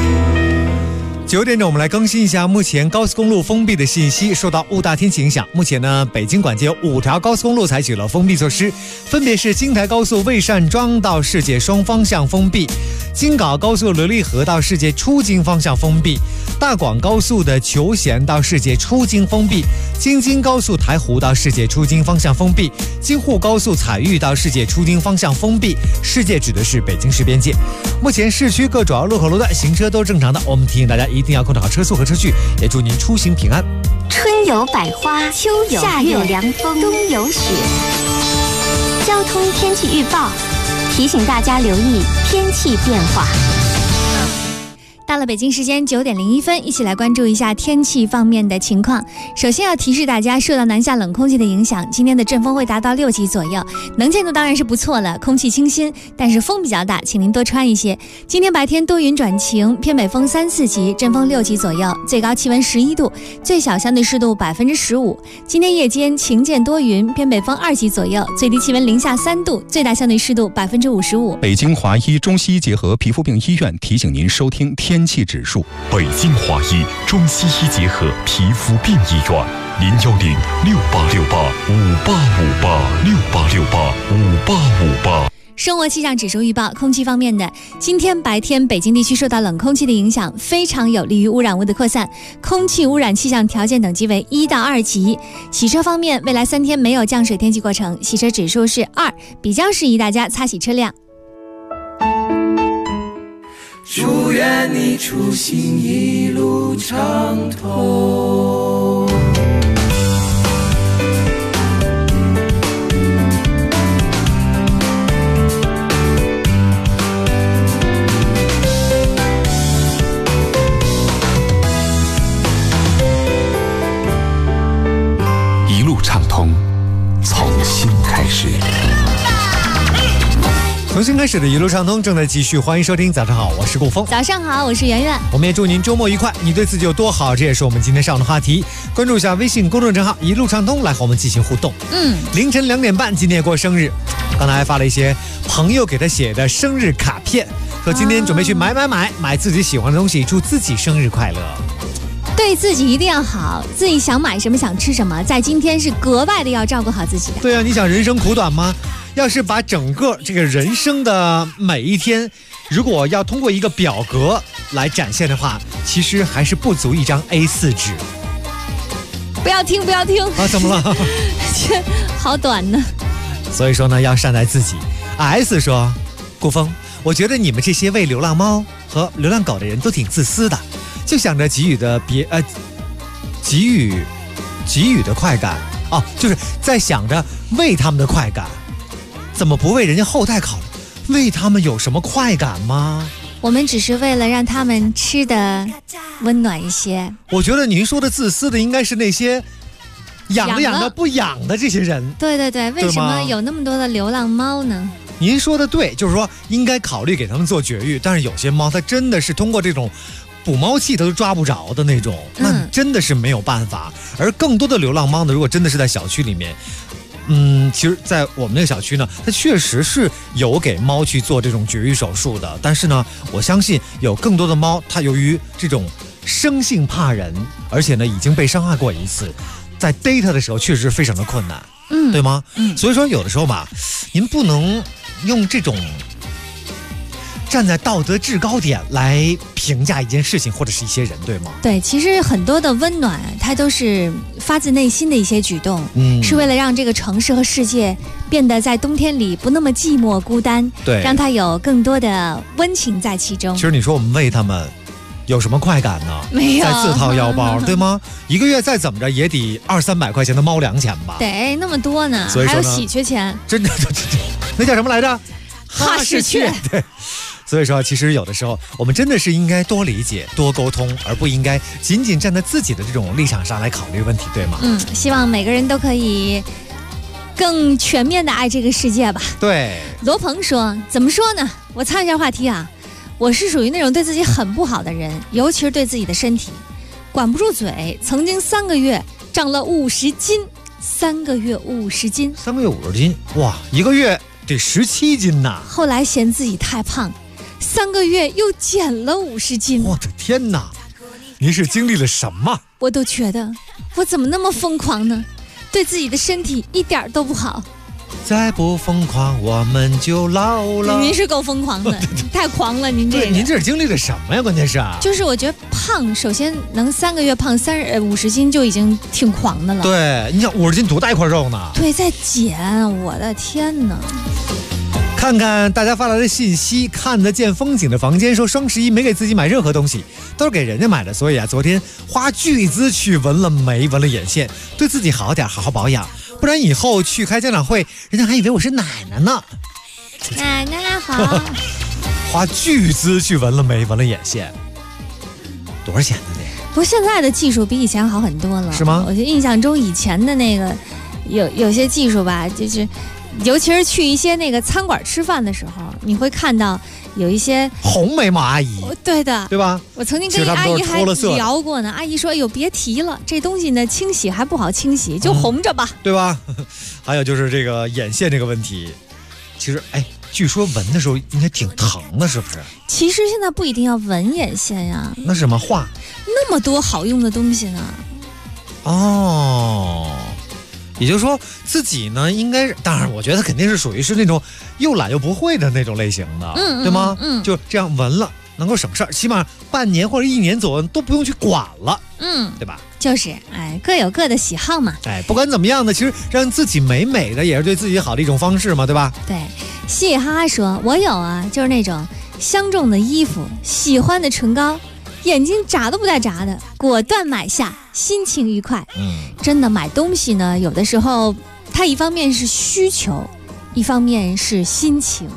9点整，我们来更新一下目前高速公路封闭的信息。受到雾大天气影响，目前呢，北京管界有5条高速公路采取了封闭措施，分别是京台高速魏善庄到世界双方向封闭，京港高速琉璃河到世界出京方向封闭，大广高速的求贤到世界出京封闭，京津高速台湖到世界出京方向封闭，京沪高速彩玉到世界出京方向封闭。世界指的是北京市边界。目前市区各主要路口路段行车都正常的，我们提醒大家一定要控制好车速和车距，也祝您出行平安。 春有百花，秋有夏有凉风，冬有雪。交通天气预报提醒大家留意天气变化。 到了北京时间9点01分，一起来关注一下天气方面的情况。首先要提示大家，受到南下冷空气的影响，今天的阵风会达到6级左右，能见度当然是不错了，空气清新，但是风比较大，请您多穿一些。今天白天多云转晴，偏北风3、4级，阵风6级左右，最高气温11度，最小相对湿度15%。今天夜间晴间多云，偏北风2级左右，最低气温零下3度，最大相对湿度55%。 北京华医中西医结合皮肤病医院提醒您收听天气指数。 北京华医中西医结合皮肤病医院，0106868585858，668685858。 生活气象指数预报，空气方面的，今天白天北京地区受到冷空气的影响，非常有利于污染物的扩散，空气污染气象条件等级为1到2级。洗车方面，未来3天没有降水天气过程，洗车指数是2，比较适宜大家擦洗车辆。 祝愿你出行一路畅通。 一路畅通，从新开始。 重新开始的一路畅通正在继续，欢迎收听。早上好，我是顾峰。 早上好，我是圆圆。 我们也祝您周末愉快。你对自己有多好？这也是我们今天上的话题。关注一下微信公众账号一路畅通，来和我们进行互动。凌晨2点半，今天过生日。 刚才还发了一些朋友给他写的生日卡片，说今天准备去买自己喜欢的东西，祝自己生日快乐。 对自己一定要好，自己想买什么想吃什么，在今天是格外的要照顾好自己的。 对啊，你想人生苦短吗？要是把整个这个人生的每一天，如果要通过一个表格来展现的话，其实还是不足一张 A4 纸。 不要听啊！怎么了？ 这好短呢。 所以说呢，要善待自己。S 说，顾峰，我觉得你们这些喂流浪猫和流浪狗的人都挺自私的，就想着给予的快感哦，就是在想着喂他们的快感，怎么不为人家后代考虑？喂他们有什么快感吗？ 我们只是为了让他们吃的温暖一些。 我觉得您说的自私的应该是那些养的不养的这些人。 对，为什么有那么多的流浪猫呢？ 您说的对，就是说应该考虑给他们做绝育，但是有些猫它真的是通过这种捕猫器它都抓不着的那种，那真的是没有办法。而更多的流浪猫呢，如果真的是在小区里面，其实在我们那个小区呢，它确实是有给猫去做这种绝育手术的，但是呢，我相信有更多的猫它由于这种生性怕人，而且呢已经被伤害过一次，在逮它的时候确实非常的困难，对吗？所以说有的时候吧，您不能用这种站在道德制高点来评价一件事情或者是一些人，对吗？ 对，其实很多的温暖它都是发自内心的一些举动，是为了让这个城市和世界变得在冬天里不那么寂寞孤单， 对， 让它有更多的温情在其中。 其实你说我们喂他们有什么快感呢？ 没有， 再自掏腰包对吗？一个月再怎么着也得200-300块钱的猫粮钱吧？ 得那么多呢， 所以说呢还有喜鹊钱， 真的那叫什么来着？ 哈士鹊。 对，所以说其实有的时候我们真的是应该多理解多沟通，而不应该仅仅站在自己的这种立场上来考虑问题，对吗？ 希望每个人都可以更全面的爱这个世界吧。 对， 罗鹏说，怎么说呢，我插一下话题啊，我是属于那种对自己很不好的人，尤其是对自己的身体管不住嘴，曾经3个月长了50斤，3个月50斤 ，3个月50斤，哇，1个月得17斤呐。 后来嫌自己太胖，3个月又减了50斤。 我的天哪，您是经历了什么？ 我都觉得我怎么那么疯狂呢？对自己的身体一点都不好。 再不疯狂我们就老了。 您是够疯狂的，太狂了，您这个。 对，您这是经历了什么呀？关键是就是我觉得胖，首先能3个月胖50斤就已经挺狂的了。 对，你想50斤多大一块肉呢？ 对，再减，我的天哪！ 看看大家发来的信息，看得见风景的房间说双11没给自己买任何东西，都是给人家买的，所以昨天花巨资去纹了眉，纹了眼线，对自己好点，好好保养，不然以后去开家长会，人家还以为我是奶奶呢。 奶奶好。 花巨资去纹了眉，纹了眼线，多少钱呢？ 不过现在的技术比以前好很多了， 是吗？ 我就印象中以前的那个有些技术吧，就是尤其是去一些那个餐馆吃饭的时候，你会看到有一些红眉毛阿姨， 对的， 对吧？ 我曾经跟阿姨还聊过呢，阿姨说：“哎呦，别提了，这东西呢清洗还不好清洗，就红着吧， 对吧？”还有就是这个眼线这个问题，其实据说纹的时候应该挺疼的，是不是？ 其实现在不一定要纹眼线呀， 那是什么画？ 那么多好用的东西呢。 哦。也就是说自己呢应该是，当然我觉得肯定是属于是那种又懒又不会的那种类型的，对吗？就这样纹了能够省事儿，起码半年或者1年左右都不用去管了，对吧？ 就是各有各的喜好嘛。 不管怎么样呢，其实让自己美美的也是对自己好的一种方式嘛，对吧？ 对，嘻嘻哈哈说，我有啊，就是那种相中的衣服，喜欢的唇膏，眼睛眨都不带眨的，果断买下，心情愉快。真的买东西呢，有的时候它一方面是需求，一方面是心情。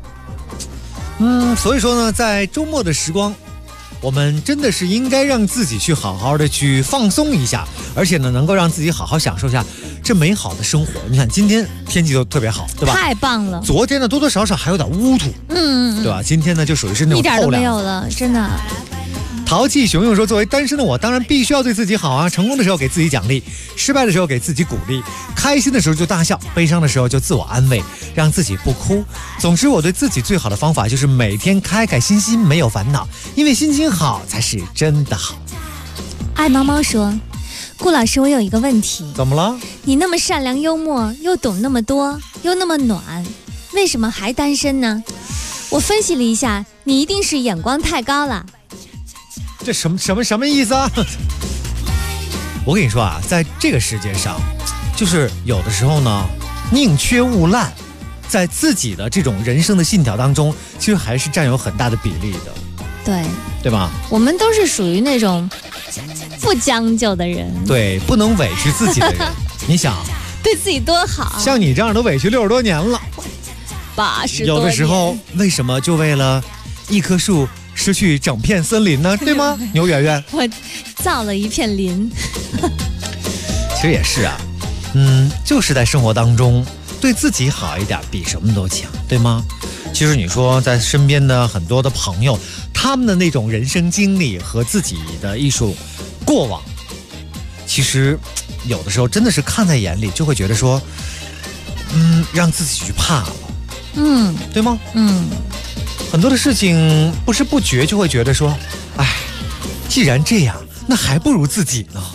所以说呢，在周末的时光，我们真的是应该让自己去好好的去放松一下，而且呢，能够让自己好好享受一下这美好的生活。你看今天天气都特别好，对吧？ 太棒了。 昨天呢，多多少少还有点乌土，对吧？今天呢，就属于是那种一点都没有了，真的。 淘气熊熊说，作为单身的我，当然必须要对自己好啊！成功的时候给自己奖励，失败的时候给自己鼓励，开心的时候就大笑，悲伤的时候就自我安慰，让自己不哭。总之，我对自己最好的方法就是每天开开心心，没有烦恼，因为心情好才是真的好。 爱猫猫说，顾老师，我有一个问题。 怎么了？ 你那么善良幽默，又懂那么多，又那么暖，为什么还单身呢？我分析了一下，你一定是眼光太高了。 这什么意思啊？我跟你说啊，在这个世界上，就是有的时候呢，宁缺毋滥，在自己的这种人生的信条当中，其实还是占有很大的比例的。对吧？我们都是属于那种不将就的人，对，不能委屈自己的人。你想， 对自己多好。 像你这样都委屈60多年了 ，80多年。 有的时候为什么就为了一棵树失去整片森林呢？对吗？牛圆圆， 我造了一片林。 其实也是啊，就是在生活当中对自己好一点，比什么都强，对吗？其实你说在身边的很多的朋友，他们的那种人生经历和自己的一种过往，其实有的时候真的是看在眼里，就会觉得说，让自己去怕了，对吗？很多的事情不知不觉就会觉得说，哎，既然这样，那还不如自己呢。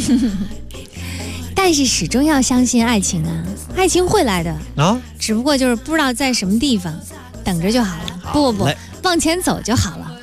但是始终要相信爱情啊，爱情会来的啊， 只不过就是不知道在什么地方，等着就好了。不，往前走就好了。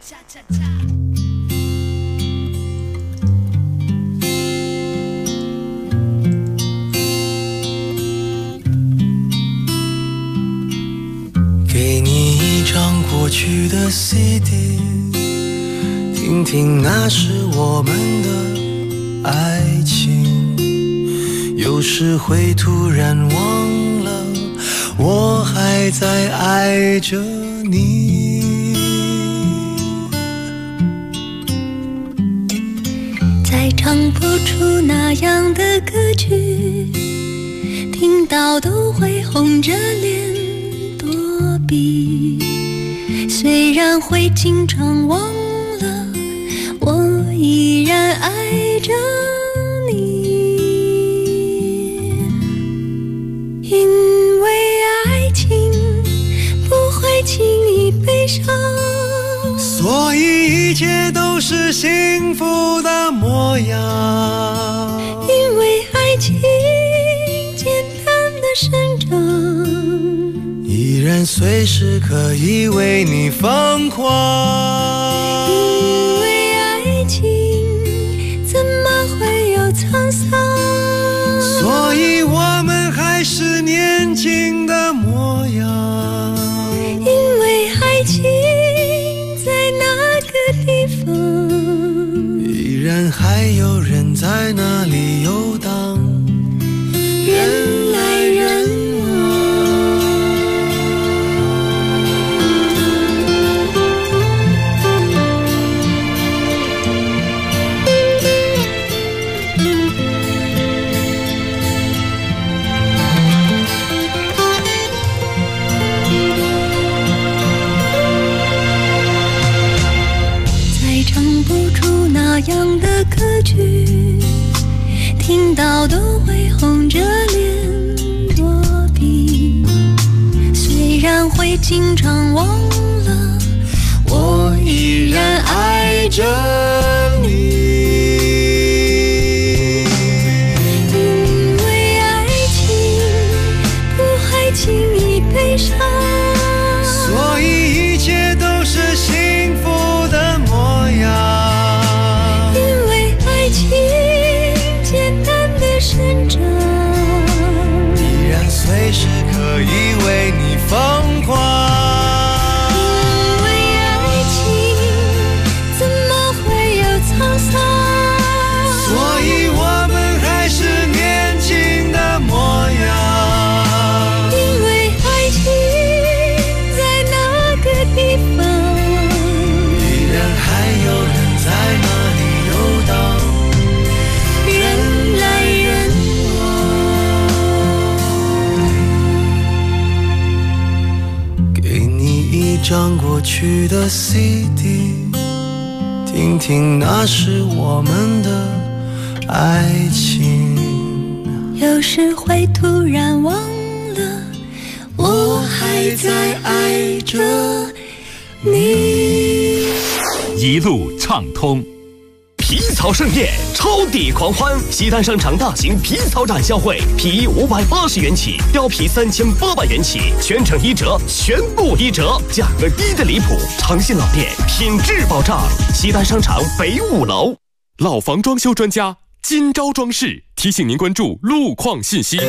给你一张过去的 CD， 听听那是我们的爱情。有时会突然忘了，我还在爱着你。 再唱不出那样的歌曲，听到都会红着脸躲避。虽然会经常忘了，我依然爱着你。因为爱情不会轻易悲伤， 所以一切都是幸福的模样。 因为爱情简单的生长， 依然随时可以为你疯狂。 因为爱情怎么会有沧桑， 所以我们还是年轻的模样。 因为爱情在那个地方， 依然还有人在那里游荡，人来人那样的歌曲，听到都会红着脸躲避。虽然会经常忘了，我依然爱着你。因为爱情不会轻易悲伤， 所以一切都是幸福的模样。 生长， 依然随时可以为你疯狂。 因为爱情怎么会有沧桑， 所以我们还是年轻的模样。 因为爱情在那个地方， 依然还有人在那里游荡，人来人往。给你一张过去的 CD， 听听听那是我们的爱情。 有时会突然忘了，我还在爱着你。 一路畅通。皮草盛宴，超抵狂欢！西单商场大型皮草展销会，皮衣580元起，貂皮3800元起，全程1折，全部1折，价格低得离谱。诚信老店，品质保障。西单商场北5楼。 老房装修专家金招装饰提醒您关注路况信息。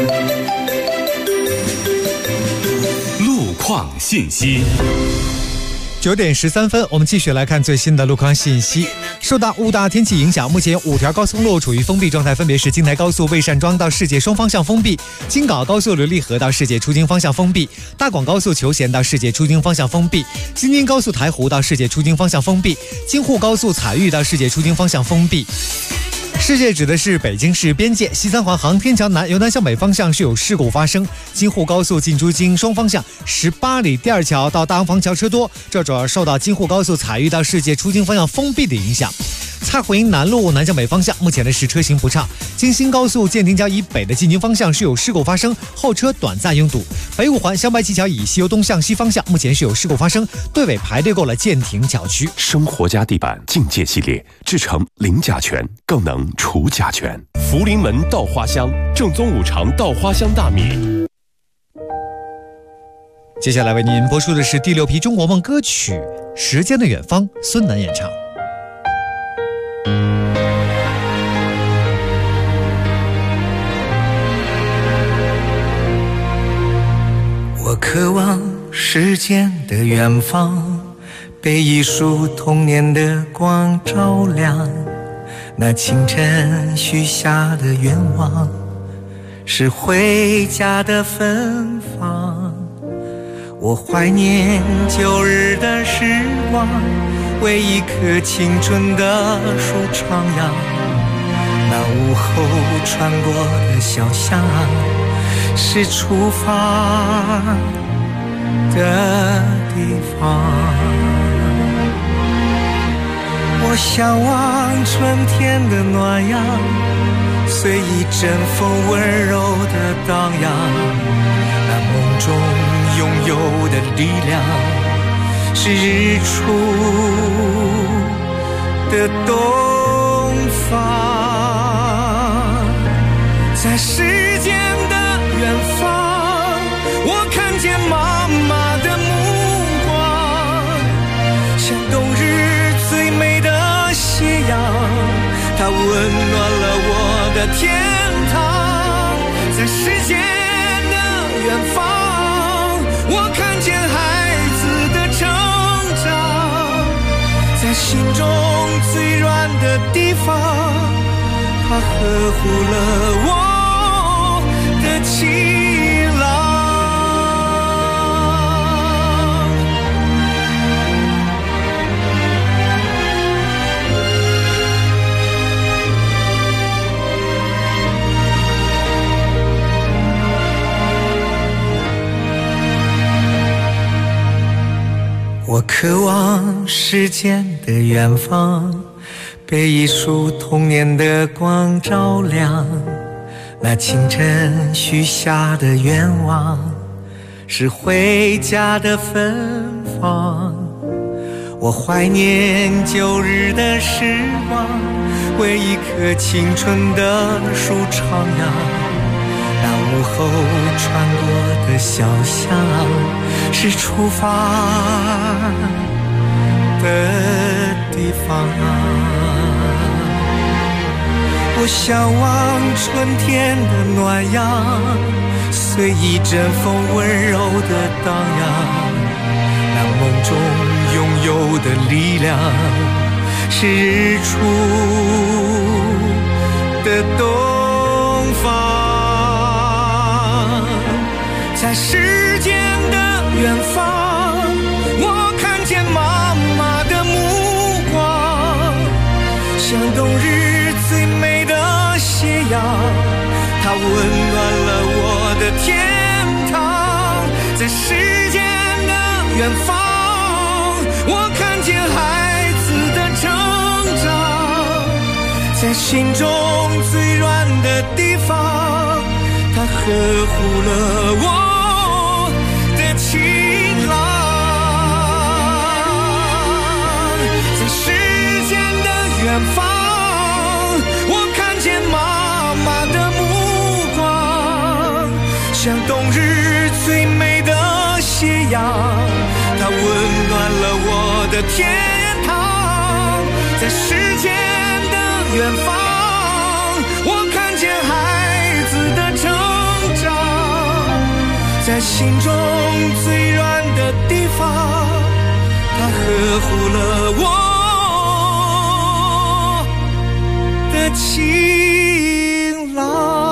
路况信息。 9点13分，我们继续来看最新的路况信息。受到5大天气影响，目前有5条高速公路处于封闭状态，分别是京台高速蔚山庄到世界双方向封闭，京港高速琉璃河到世界出京方向封闭，大广高速求贤到世界出京方向封闭，京津高速台湖到世界出京方向封闭，京沪高速采玉到世界出京方向封闭。世界指的是北京市边界西三环航天桥南由南向北方向是有事故发生，京沪高速进出京双方向18里第二桥到大洋坊桥车多，这主要受到京沪高速采玉到世界出京方向封闭的影响。蔡湖营南路南向北方向目前的是车行不畅，京新高速建亭桥以北的进京方向是有事故发生，后车短暂拥堵。北5环湘白旗桥以西由东向西方向目前是有事故发生，队尾排队过了建亭桥区。 生活家地板境界系列制成零甲醛，更能除甲醛。 福临门稻花香，正宗5常稻花香大米。 接下来为您播出的是第6批中国梦歌曲《时间的远方》，孙楠演唱。 我渴望时间的远方，被一束童年的光照亮。那清晨许下的愿望，是回家的芬芳。我怀念旧日的时光，为一棵青春的树徜徉。那午后穿过的小巷，是出发的地方。我向往春天的暖阳，随一阵风温柔的荡漾。那梦中拥有的力量，是日出的东方。在时间的远方，我看见妈妈的目光，像冬日最美的斜阳，它温暖了我的天堂。在时间的远方，我看见孩子的成长，在心中最软的地方，它呵护了我的情郎。我渴望时间的远方，被一束童年的光照亮。那清晨许下的愿望，是回家的芬芳。我怀念旧日的时光，为一棵青春的树徜徉。那午后穿过的小巷，是出发的地方。我向往春天的暖阳，随一阵风温柔的荡漾。那梦中拥有的力量，是日出的东方。在时间的远方，我看见妈妈的目光，像冬日最美的斜阳，它温暖了我的天堂。在时间的远方，我看见孩子的成在心中最软的地方，它呵护了我的情郎。在时间的远方，我看见妈妈的目光，像冬日最美的斜阳，它温暖了我的天堂。在时间的远方，我看见孩子的成长，在心中最软的地方，它呵护了我的情郎。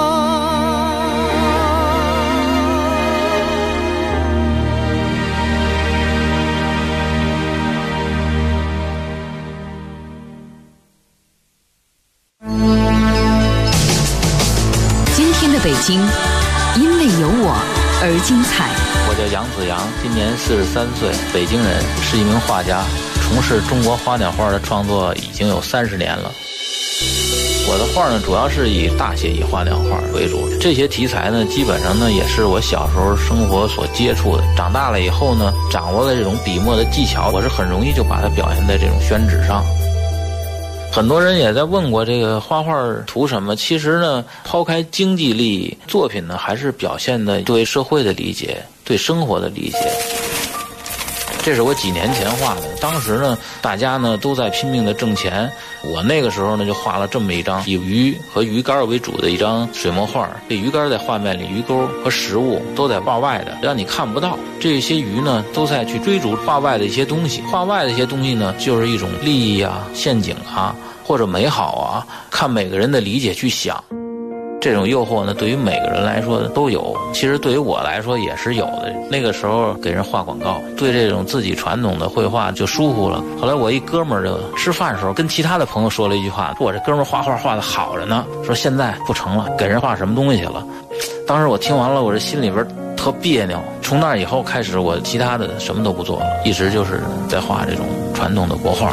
北京因为有我而精彩。 我叫杨子阳，今年43岁，北京人，是一名画家，从事中国花鸟画的创作已经有30年了。我的画呢，主要是以大写意花鸟画为主，这些题材呢，基本上呢也是我小时候生活所接触的。长大了以后呢，掌握了这种笔墨的技巧，我是很容易就把它表现在这种宣纸上。很多人也在问过这个画画图什么，其实呢，抛开经济利益，作品呢还是表现的对社会的理解，对生活的理解。这是我几年前画的，当时呢，大家呢都在拼命的挣钱，我那个时候呢就画了这么一张以鱼和鱼竿为主的一张水墨画。这鱼竿在画面里，鱼钩和食物都在画外的，让你看不到。这些鱼呢都在去追逐画外的一些东西，画外的一些东西呢就是一种利益啊、陷阱啊，或者美好啊，看每个人的理解去想。这种诱惑呢，对于每个人来说都有，其实对于我来说也是有的。那个时候给人画广告，对这种自己传统的绘画就疏忽了。后来我一哥们儿就吃饭的时候跟其他的朋友说了一句话，说我这哥们儿画画画得好着呢，说现在不成了，给人画什么东西去了。当时我听完了，我这心里边特别扭。从那以后开始，我其他的什么都不做了，一直就是在画这种传统的国画。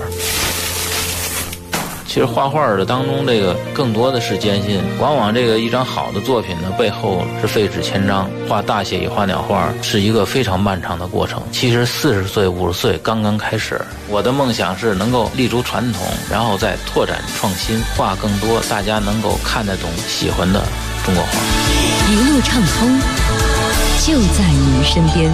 其实画画的当中，这个更多的是艰辛。往往这个一张好的作品呢，背后是费纸千张。画大写意花鸟画是一个非常漫长的过程。其实40岁、50岁刚刚开始。我的梦想是能够立足传统，然后再拓展创新，画更多大家能够看得懂、喜欢的中国画。 一路畅通，就在您身边。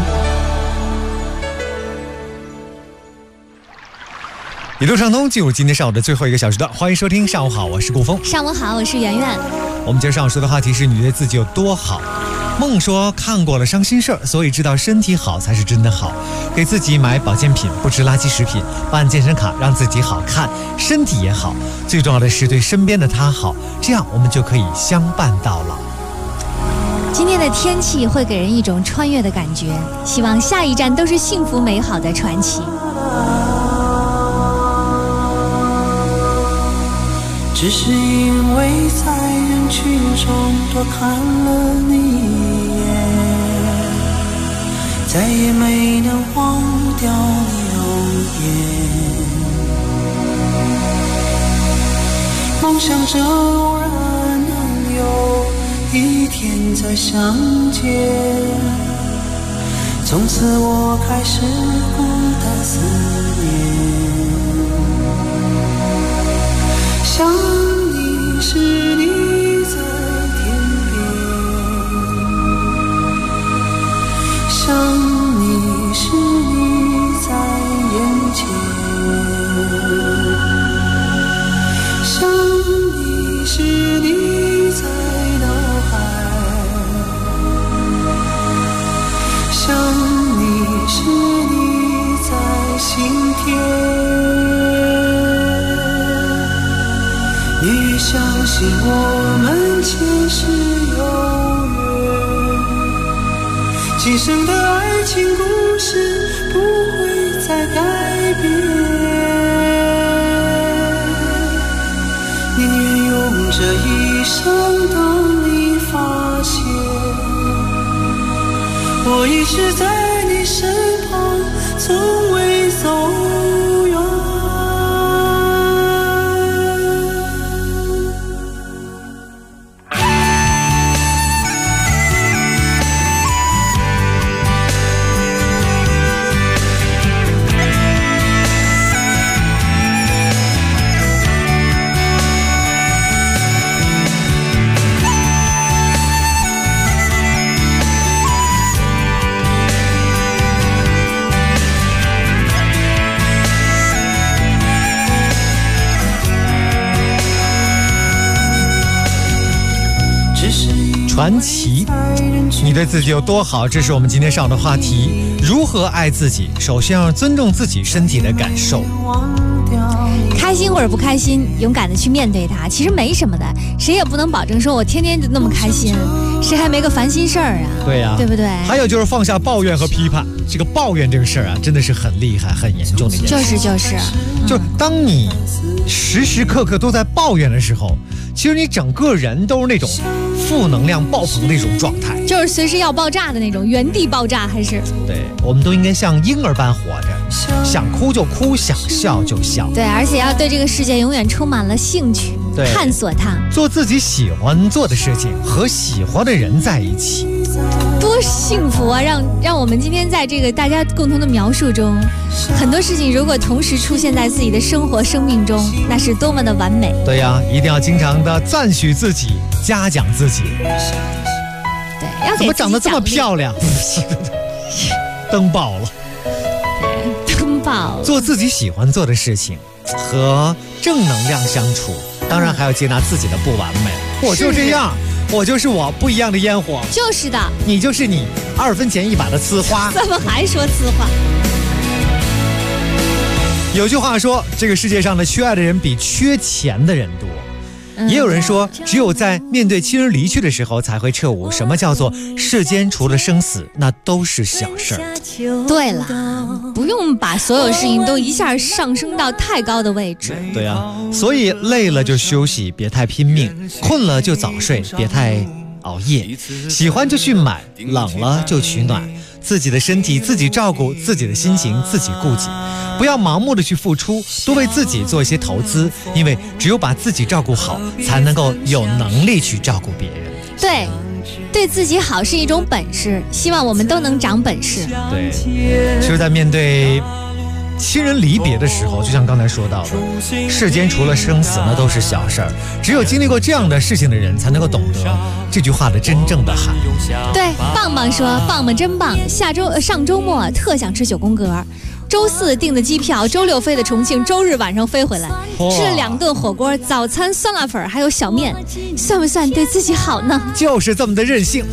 一路畅通，进入今天上午的最后一个小时段，欢迎收听上午好，我是顾峰。 上午好，我是圆圆。 我们今天上午说的话题是你对自己有多好。梦说看过了伤心事儿，所以知道身体好才是真的好。给自己买保健品，不吃垃圾食品，办健身卡，让自己好看，身体也好。最重要的是对身边的他好，这样我们就可以相伴到老。 今天的天气会给人一种穿越的感觉，希望下一站都是幸福美好的传奇。 只是因为在人群中多看了你一眼，再也没能忘掉你容颜。梦想着偶然能有一天再相见，从此我开始孤单思念。想你是你在天边，想你是你在眼前，想你是你在脑海，想你是你在心田。你越相信我们前世有缘，今生的爱情故事不会再改变。宁愿用这一生等你发现，我一直在你身旁，从未走远。 传奇。你对自己有多好？这是我们今天上的话题。如何爱自己？首先要尊重自己身体的感受。 开心或者不开心，勇敢的去面对它，其实没什么的。谁也不能保证说我天天就那么开心，谁还没个烦心事儿啊？ 对呀， 对不对？ 还有就是放下抱怨和批判。这个抱怨这个事儿啊，真的是很厉害、很严重的一件事。就当你时时刻刻都在抱怨的时候，其实你整个人都是那种负能量爆棚的一种状态， 就是随时要爆炸的那种，原地爆炸还是？ 对，我们都应该像婴儿般活着，想哭就哭，想笑就笑。 对，而且要对这个世界永远充满了兴趣，探索它， 做自己喜欢做的事情，和喜欢的人在一起。 多幸福啊！让我们今天在这个大家共同的描述中，很多事情如果同时出现在自己的生活生命中，那是多么的完美。 对呀，一定要经常的赞许自己，嘉奖自己。 对，要给自己怎么长得这么漂亮？登报了， 登报了。 做自己喜欢做的事情，和正能量相处，当然还要接纳自己的不完美。我就这样。我就是我，不一样的烟火。 就是的， 你就是你，2分钱一把的呲花。 怎么还说呲花？ 有句话说，这个世界上的缺爱的人比缺钱的人多。也有人说，只有在面对亲人离去的时候，才会彻悟什么叫做世间除了生死，那都是小事儿。 对了，不用把所有事情都一下上升到太高的位置。 对啊，所以累了就休息，别太拼命；困了就早睡，别太熬夜；喜欢就去买，冷了就取暖。自己的身体自己照顾，自己的心情自己顾及，不要盲目的去付出，多为自己做一些投资，因为只有把自己照顾好，才能够有能力去照顾别人。 对，对自己好是一种本事，希望我们都能长本事。 对，其实在面对亲人离别的时候，就像刚才说到的，世间除了生死，那都是小事儿。只有经历过这样的事情的人，才能够懂得这句话的真正的含义。 对，棒棒说，棒棒真棒，上周末特想吃9宫格，周4订的机票，周6飞的重庆，周日晚上飞回来，吃了2顿火锅，早餐酸辣粉还有小面，算不算对自己好呢？ 就是这么的任性。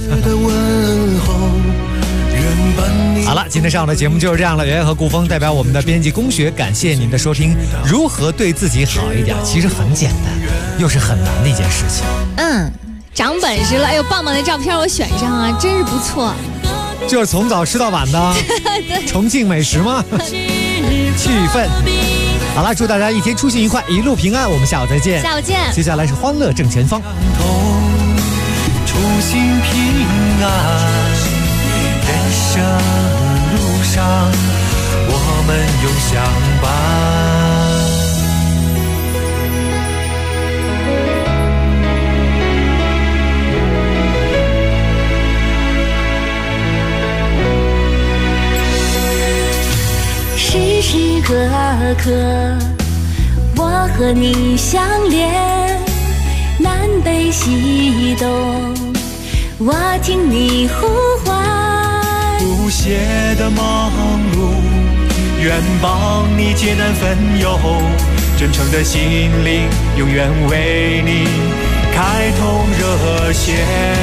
好了，今天上午的节目就是这样了。圆圆和顾峰代表我们的编辑龚学，感谢您的收听。如何对自己好一点，其实很简单，又是很难的一件事情。 长本事了。哎呦，棒棒的照片我选上啊，真是不错。 就是从早吃到晚的重庆美食吗？气氛。好了，祝大家一天出行愉快，一路平安。我们下午再见。 下午见。 接下来是欢乐正前方。 出行平安。人生路上，我们永相伴。 时时刻刻，我和你相连，南北西东，我听你呼唤。 不懈的忙碌，愿帮你解难分忧，真诚的心灵永远为你开通热线。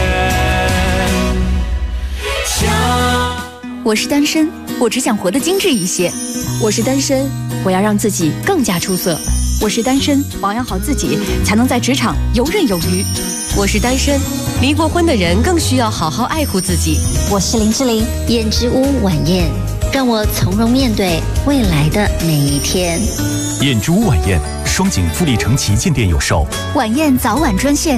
我是单身，我只想活得精致一些。我是单身，我要让自己更加出色。我是单身，保养好自己，才能在职场游刃有余。 我是单身，离过婚的人更需要好好爱护自己。 我是林志玲，燕之屋晚宴，让我从容面对未来的每一天。 燕之屋晚宴，双井富力城旗舰店有售。 晚宴早晚专线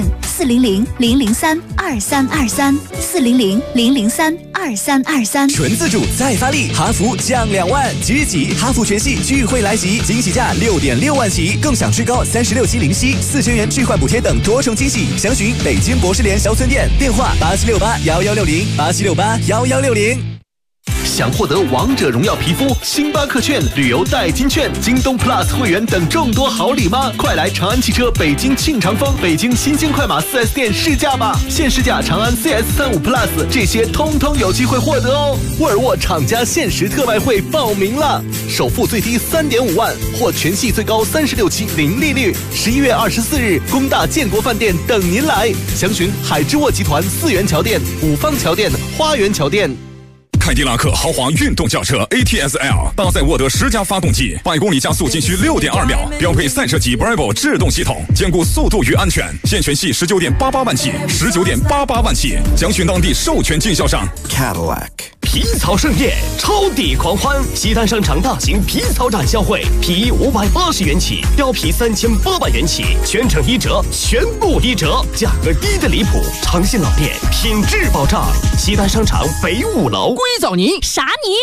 400-003-2323，400-003-2323。 纯自主再发力，哈弗降2万，即日起哈弗全系聚会来袭，惊喜价6.6万起，更享最高36期零息，4000元置换补贴等多重惊喜。详询北京博士联小村店，电话87681160，87681160。 想获得王者荣耀皮肤、星巴克券、旅游代金券、京东 Plus 会员等众多好礼吗？快来长安汽车北京庆长丰、北京新京快马 4S 店试驾吧！现试驾长安 CS35 Plus， 这些通通有机会获得哦！沃尔沃厂家限时特卖会报名了，首付最低3.5万，或全系最高36期零利率。11月24日，工大建国饭店等您来，详询海之沃集团4元桥店、五方桥店、花园桥店。 凯迪拉克豪华运动轿车 ATS-L 搭载沃德10加发动机，100公里加速仅需6.2秒，标配赛车级 Bravo 制动系统，兼顾速度与安全。现全系19.88万起，19.88万起，详询当地授权经销商。 Cadillac 皮草盛宴，超抵狂欢！西单商场大型皮草展销会，皮衣580元起，貂皮3800元起，全程1折，全部1折，价格低得离谱。长信老店，品质保障。西单商场北5楼。 硅藻泥啥泥？